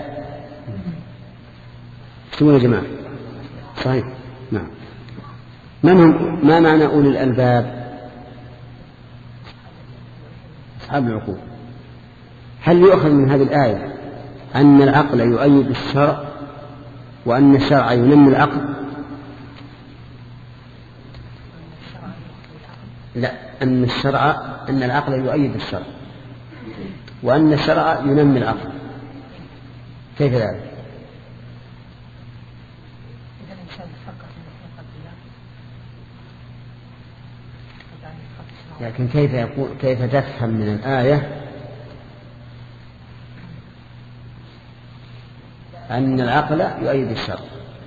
Speaker 2: شو يا جماعة؟ صحيح. نعم. من هم ما معنى أولي الألباب؟ أصحاب العقول. هل يؤخذ من هذه الآية أن العقل يؤيد الشرع وأن الشرع ينمي العقل؟ لا أن الشرع أن العقل يؤيد الشرع وأن الشرع ينمي العقل. كيف ذلك؟ لكن كيف يقول كيف تفهم من الآية أن العقل يؤيد الشرع؟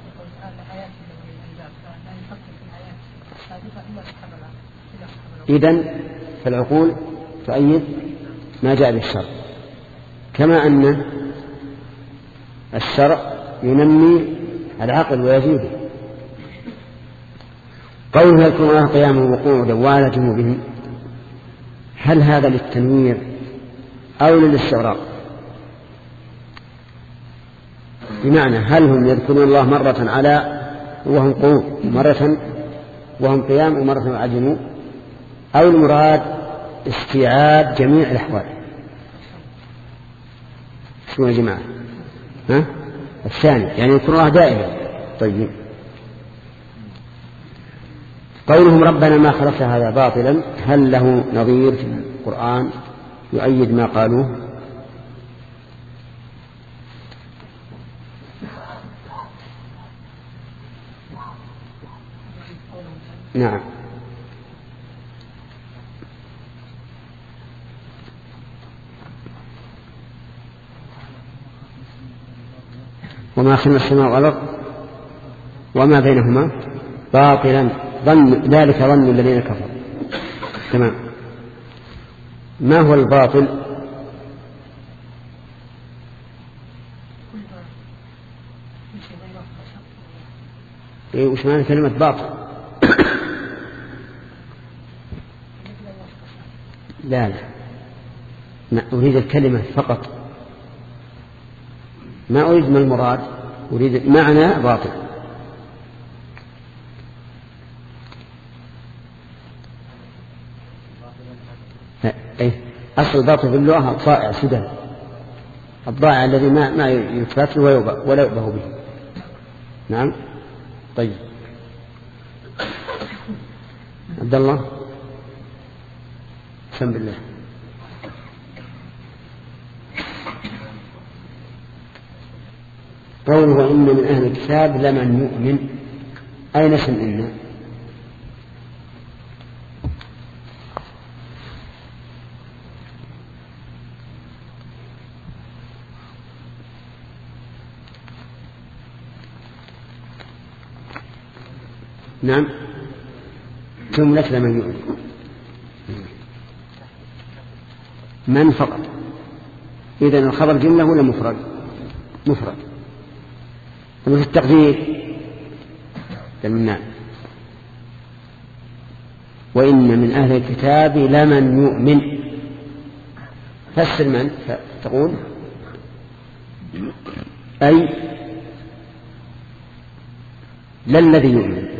Speaker 2: إذن فالعقول تؤيد ما جاء بالشرع كما أن الشرع ينمي العقل ويزيده. قوله يذكرون الله قياما وقعودا وعلى جنوبهم هل هذا للتنوير أو للاستغراق؟ بمعنى هل هم يذكرون الله مرة على وهم قعود ومرة وهم قيام ومرة على جنوب أو المراد استيعاب جميع الأحوال؟ شو يا جماعة؟ ها؟ الثاني يعني يذكر الله دائما. طيب قولهم ربنا ما خلقت هذا باطلا هل له نظير في القرآن يؤيد ما قالوه؟ نعم وما خلقنا السماء والأرض وما بينهما باطلا ظن ذلك ظن الذين كفروا. تمام. ما هو الباطل؟ إيه وش معنى كلمة باطل؟ لا لا ما أريد الكلمة فقط، ما أريد ما المراد، أريد معنى باطل. أي أصل باطل في اللغة الضائع سدى، الضائع الذي ما ما يلتفت له ولا يؤبه به. نعم. طيب عبد الله سم بالله. قوله وإن من أهل الكتاب لمن يؤمن أين سمعنا؟ نعم جملة لمن يؤمن من فقط. إذن الخبر جملة ولا مفرد؟ مفرد. وفي التقدير قلنا وإن من أهل الكتاب لمن يؤمن فسر من تقول أي لا الذي يؤمن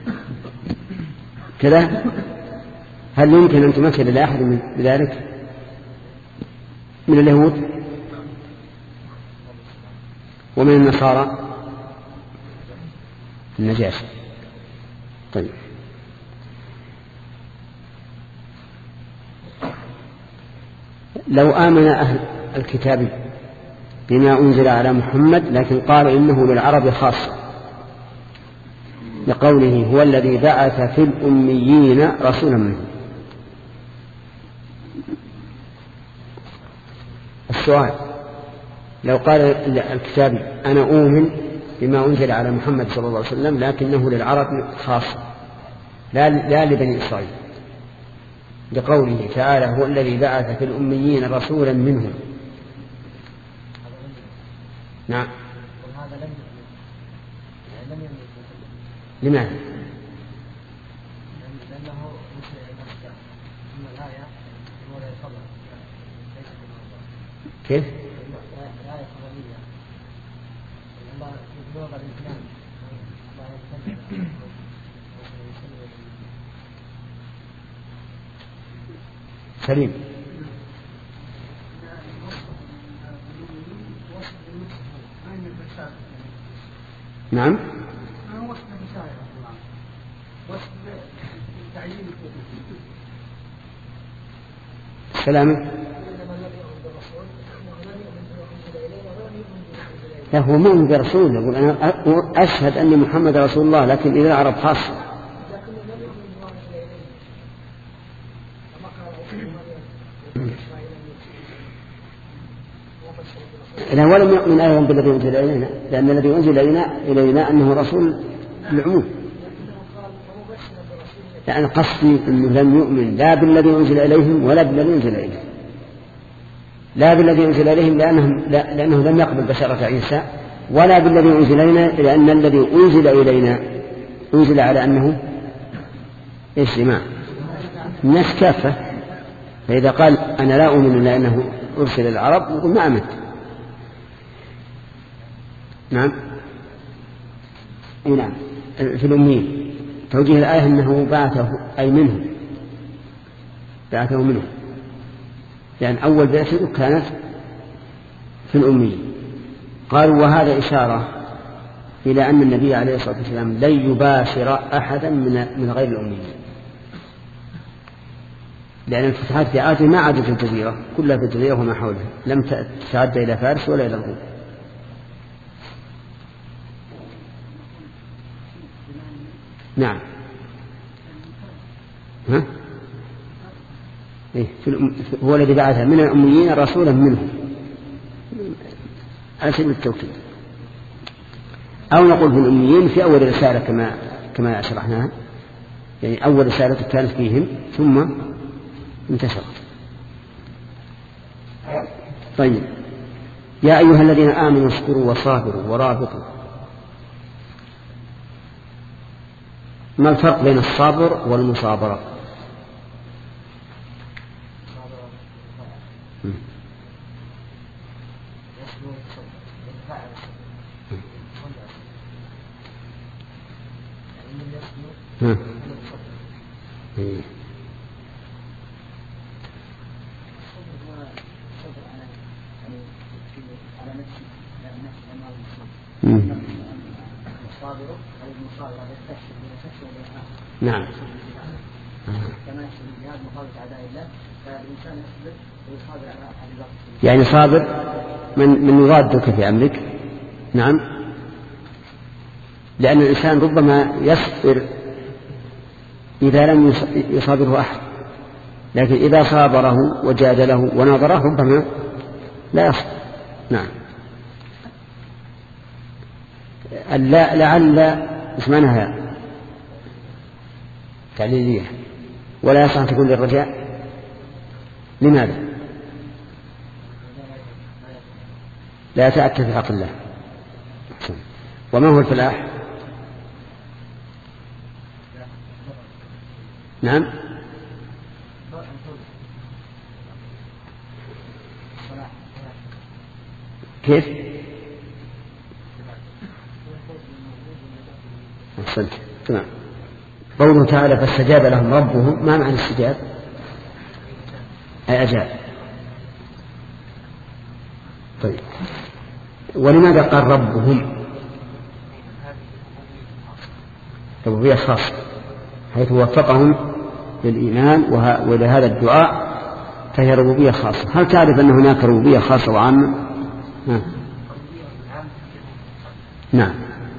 Speaker 2: كذا. هل يمكن أن تمثل لأحد من ذلك من اليهود ومن النصارى النجاشي؟ طيب لو آمن أهل الكتاب بما أنزل على محمد لكن قال إنه للعرب خاصة لقوله هو الذي بعث في الأميين رسولا منهم. السؤال لو قال الكتاب أنا أؤمن بما أنزل على محمد صلى الله عليه وسلم لكنه للعرب خاصة لا, لا لبني إسرائيل لقوله تعالى هو الذي بعث في الأميين رسولا منهم. نعم. لماذا؟ كيف؟ سليم. نعم. سلامة. لا هو مؤمن برسول يقول أنا أشهد أن محمد رسول الله لكن إلى العرب خاصة. لا ولم يؤمن أيضا بالذي أنزل إلينا لأن الذي أنزل إلينا إلينا أنه رسول العموم. لأن قصدي أنه لم يؤمن لا بالذي أنزل إليهم ولا بالذي أنزل إليهم لا بالذي أنزل إليهم لأنهم لا لأنه لم يقبل بشرة عيسى ولا بالذي أنزل إلينا لأن الذي أنزل إلينا أنزل على أنه إيش جماعة الناس كافة. فإذا قال أنا لا أؤمن إلا أنه أرسل العرب يقول ما أمنت. نعم. نعم. في الأمين توجيه الآية أنه بعثه أي منه بعثه منه لأن أول بعثته كانت في الأمين قالوا وهذا إشارة إلى أن النبي عليه الصلاة والسلام لن يباشر أحدا من غير الأميين، لأن الفتوحات في عاده ما عادت الجزيرة كلها في الجزيرة وما حولها، لم تتعدى إلى فارس ولا إلى الروم. نعم. ها؟ إيه هو الذي بعث من الأميين رسولا منهم على سبيل التوكيد، أو نقول في الأميين في أول رسالة كما كما شرحناها، يعني أول رسالة كانت فيهم ثم انتشرت. طيب يا أيها الذين آمنوا اصبروا وصابروا ورابطوا. ما الفرق بين الصبر والمصابرة؟ ها. إيه. نعم. يعني صابر من من يضادك في أمرك. نعم. لأن الإنسان ربما يصبر إذا لم يصابره أحد، لكن إذا صابره وجادله وناظره ربما لا يصبر. نعم. لعل اسمها تعليلية ولا يصح تكون للرجاء. لماذا؟ لا يتأكد في حق الله. وما هو الفلاح؟ نعم. كيف؟ أحسنت. تمام. قوله تعالى فاستجاب لهم ربهم، ما معنى الاستجاب؟ أي أجاب. طيب ولماذا قال ربهم؟ ربوبية خاصة حيث وفقهم للإيمان ولهذا الدعاء، فهي ربوبية خاصة. هل تعرف أن هناك ربوبية خاصة وعامة؟ ها. نعم.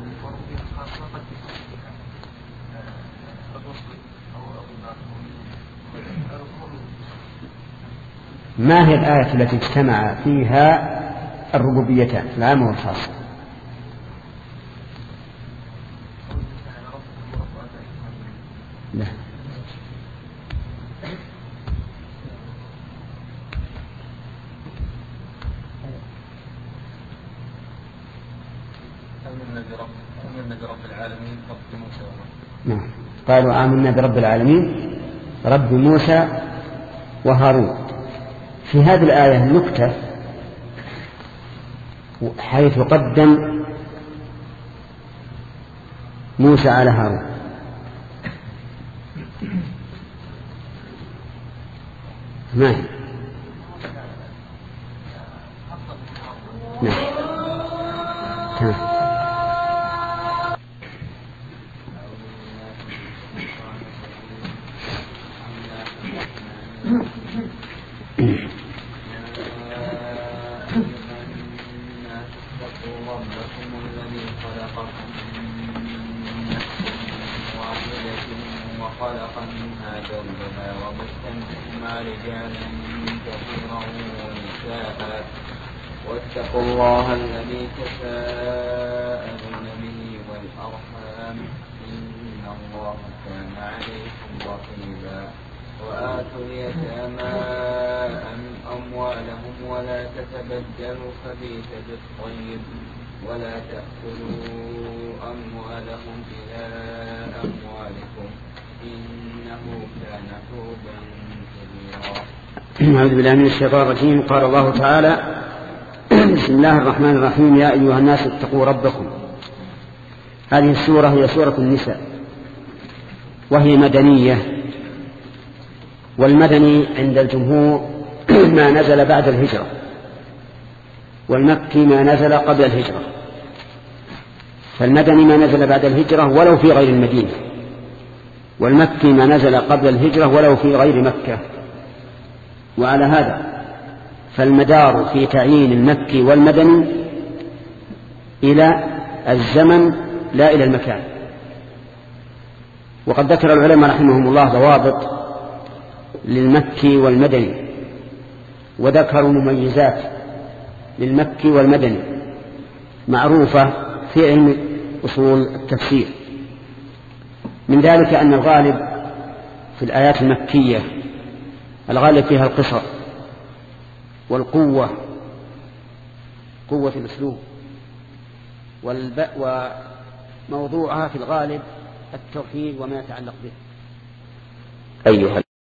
Speaker 2: ما هي الآية التي اجتمع فيها الربوبيتان العامة والخاصة؟ لا.
Speaker 3: آمنا برب العالمين رب موسى.
Speaker 2: نعم. قالوا آمنا برب العالمين رب موسى وهارون. في هذه الآية نكتة حيث قدم موسى على هارون. ما هي؟ نعم. تمام.
Speaker 5: وخلق منها زوجها وبث منهما رجالا كثيرا ونساء واتقوا الله الذي تساءلون به والأرحام إن الله كان عليكم رقيبا وآتوا اليتامى أموالهم ولا تتبدلوا الخبيث بالطيب ولا تأكلوا أموالهم إلى أموالكم إنه كان حوبا كبيرا.
Speaker 2: أعوذ بالله من الشيطان الرجيم. قال الله تعالى بسم الله الرحمن الرحيم يا أيها الناس اتقوا ربكم. هذه السورة هي سورة النساء وهي مدنية، والمدني عند الجمهور ما نزل بعد الهجرة، والمكي ما نزل قبل الهجرة، فالمدني ما نزل بعد الهجرة ولو في غير المدينة، والمكي ما نزل قبل الهجرة ولو في غير مكة. وعلى هذا فالمدار في تعيين المكي والمدني إلى الزمن لا إلى المكان. وقد ذكر العلماء رحمهم الله ضوابط للمكي والمدني، وذكروا مميزات للمكي والمدني معروفة في علم أصول التفسير. من ذلك أن الغالب في الآيات المكية الغالب فيها القصر والقوة، قوة الأسلوب، وموضوعها في الغالب التوحيد وما يتعلق به. أيها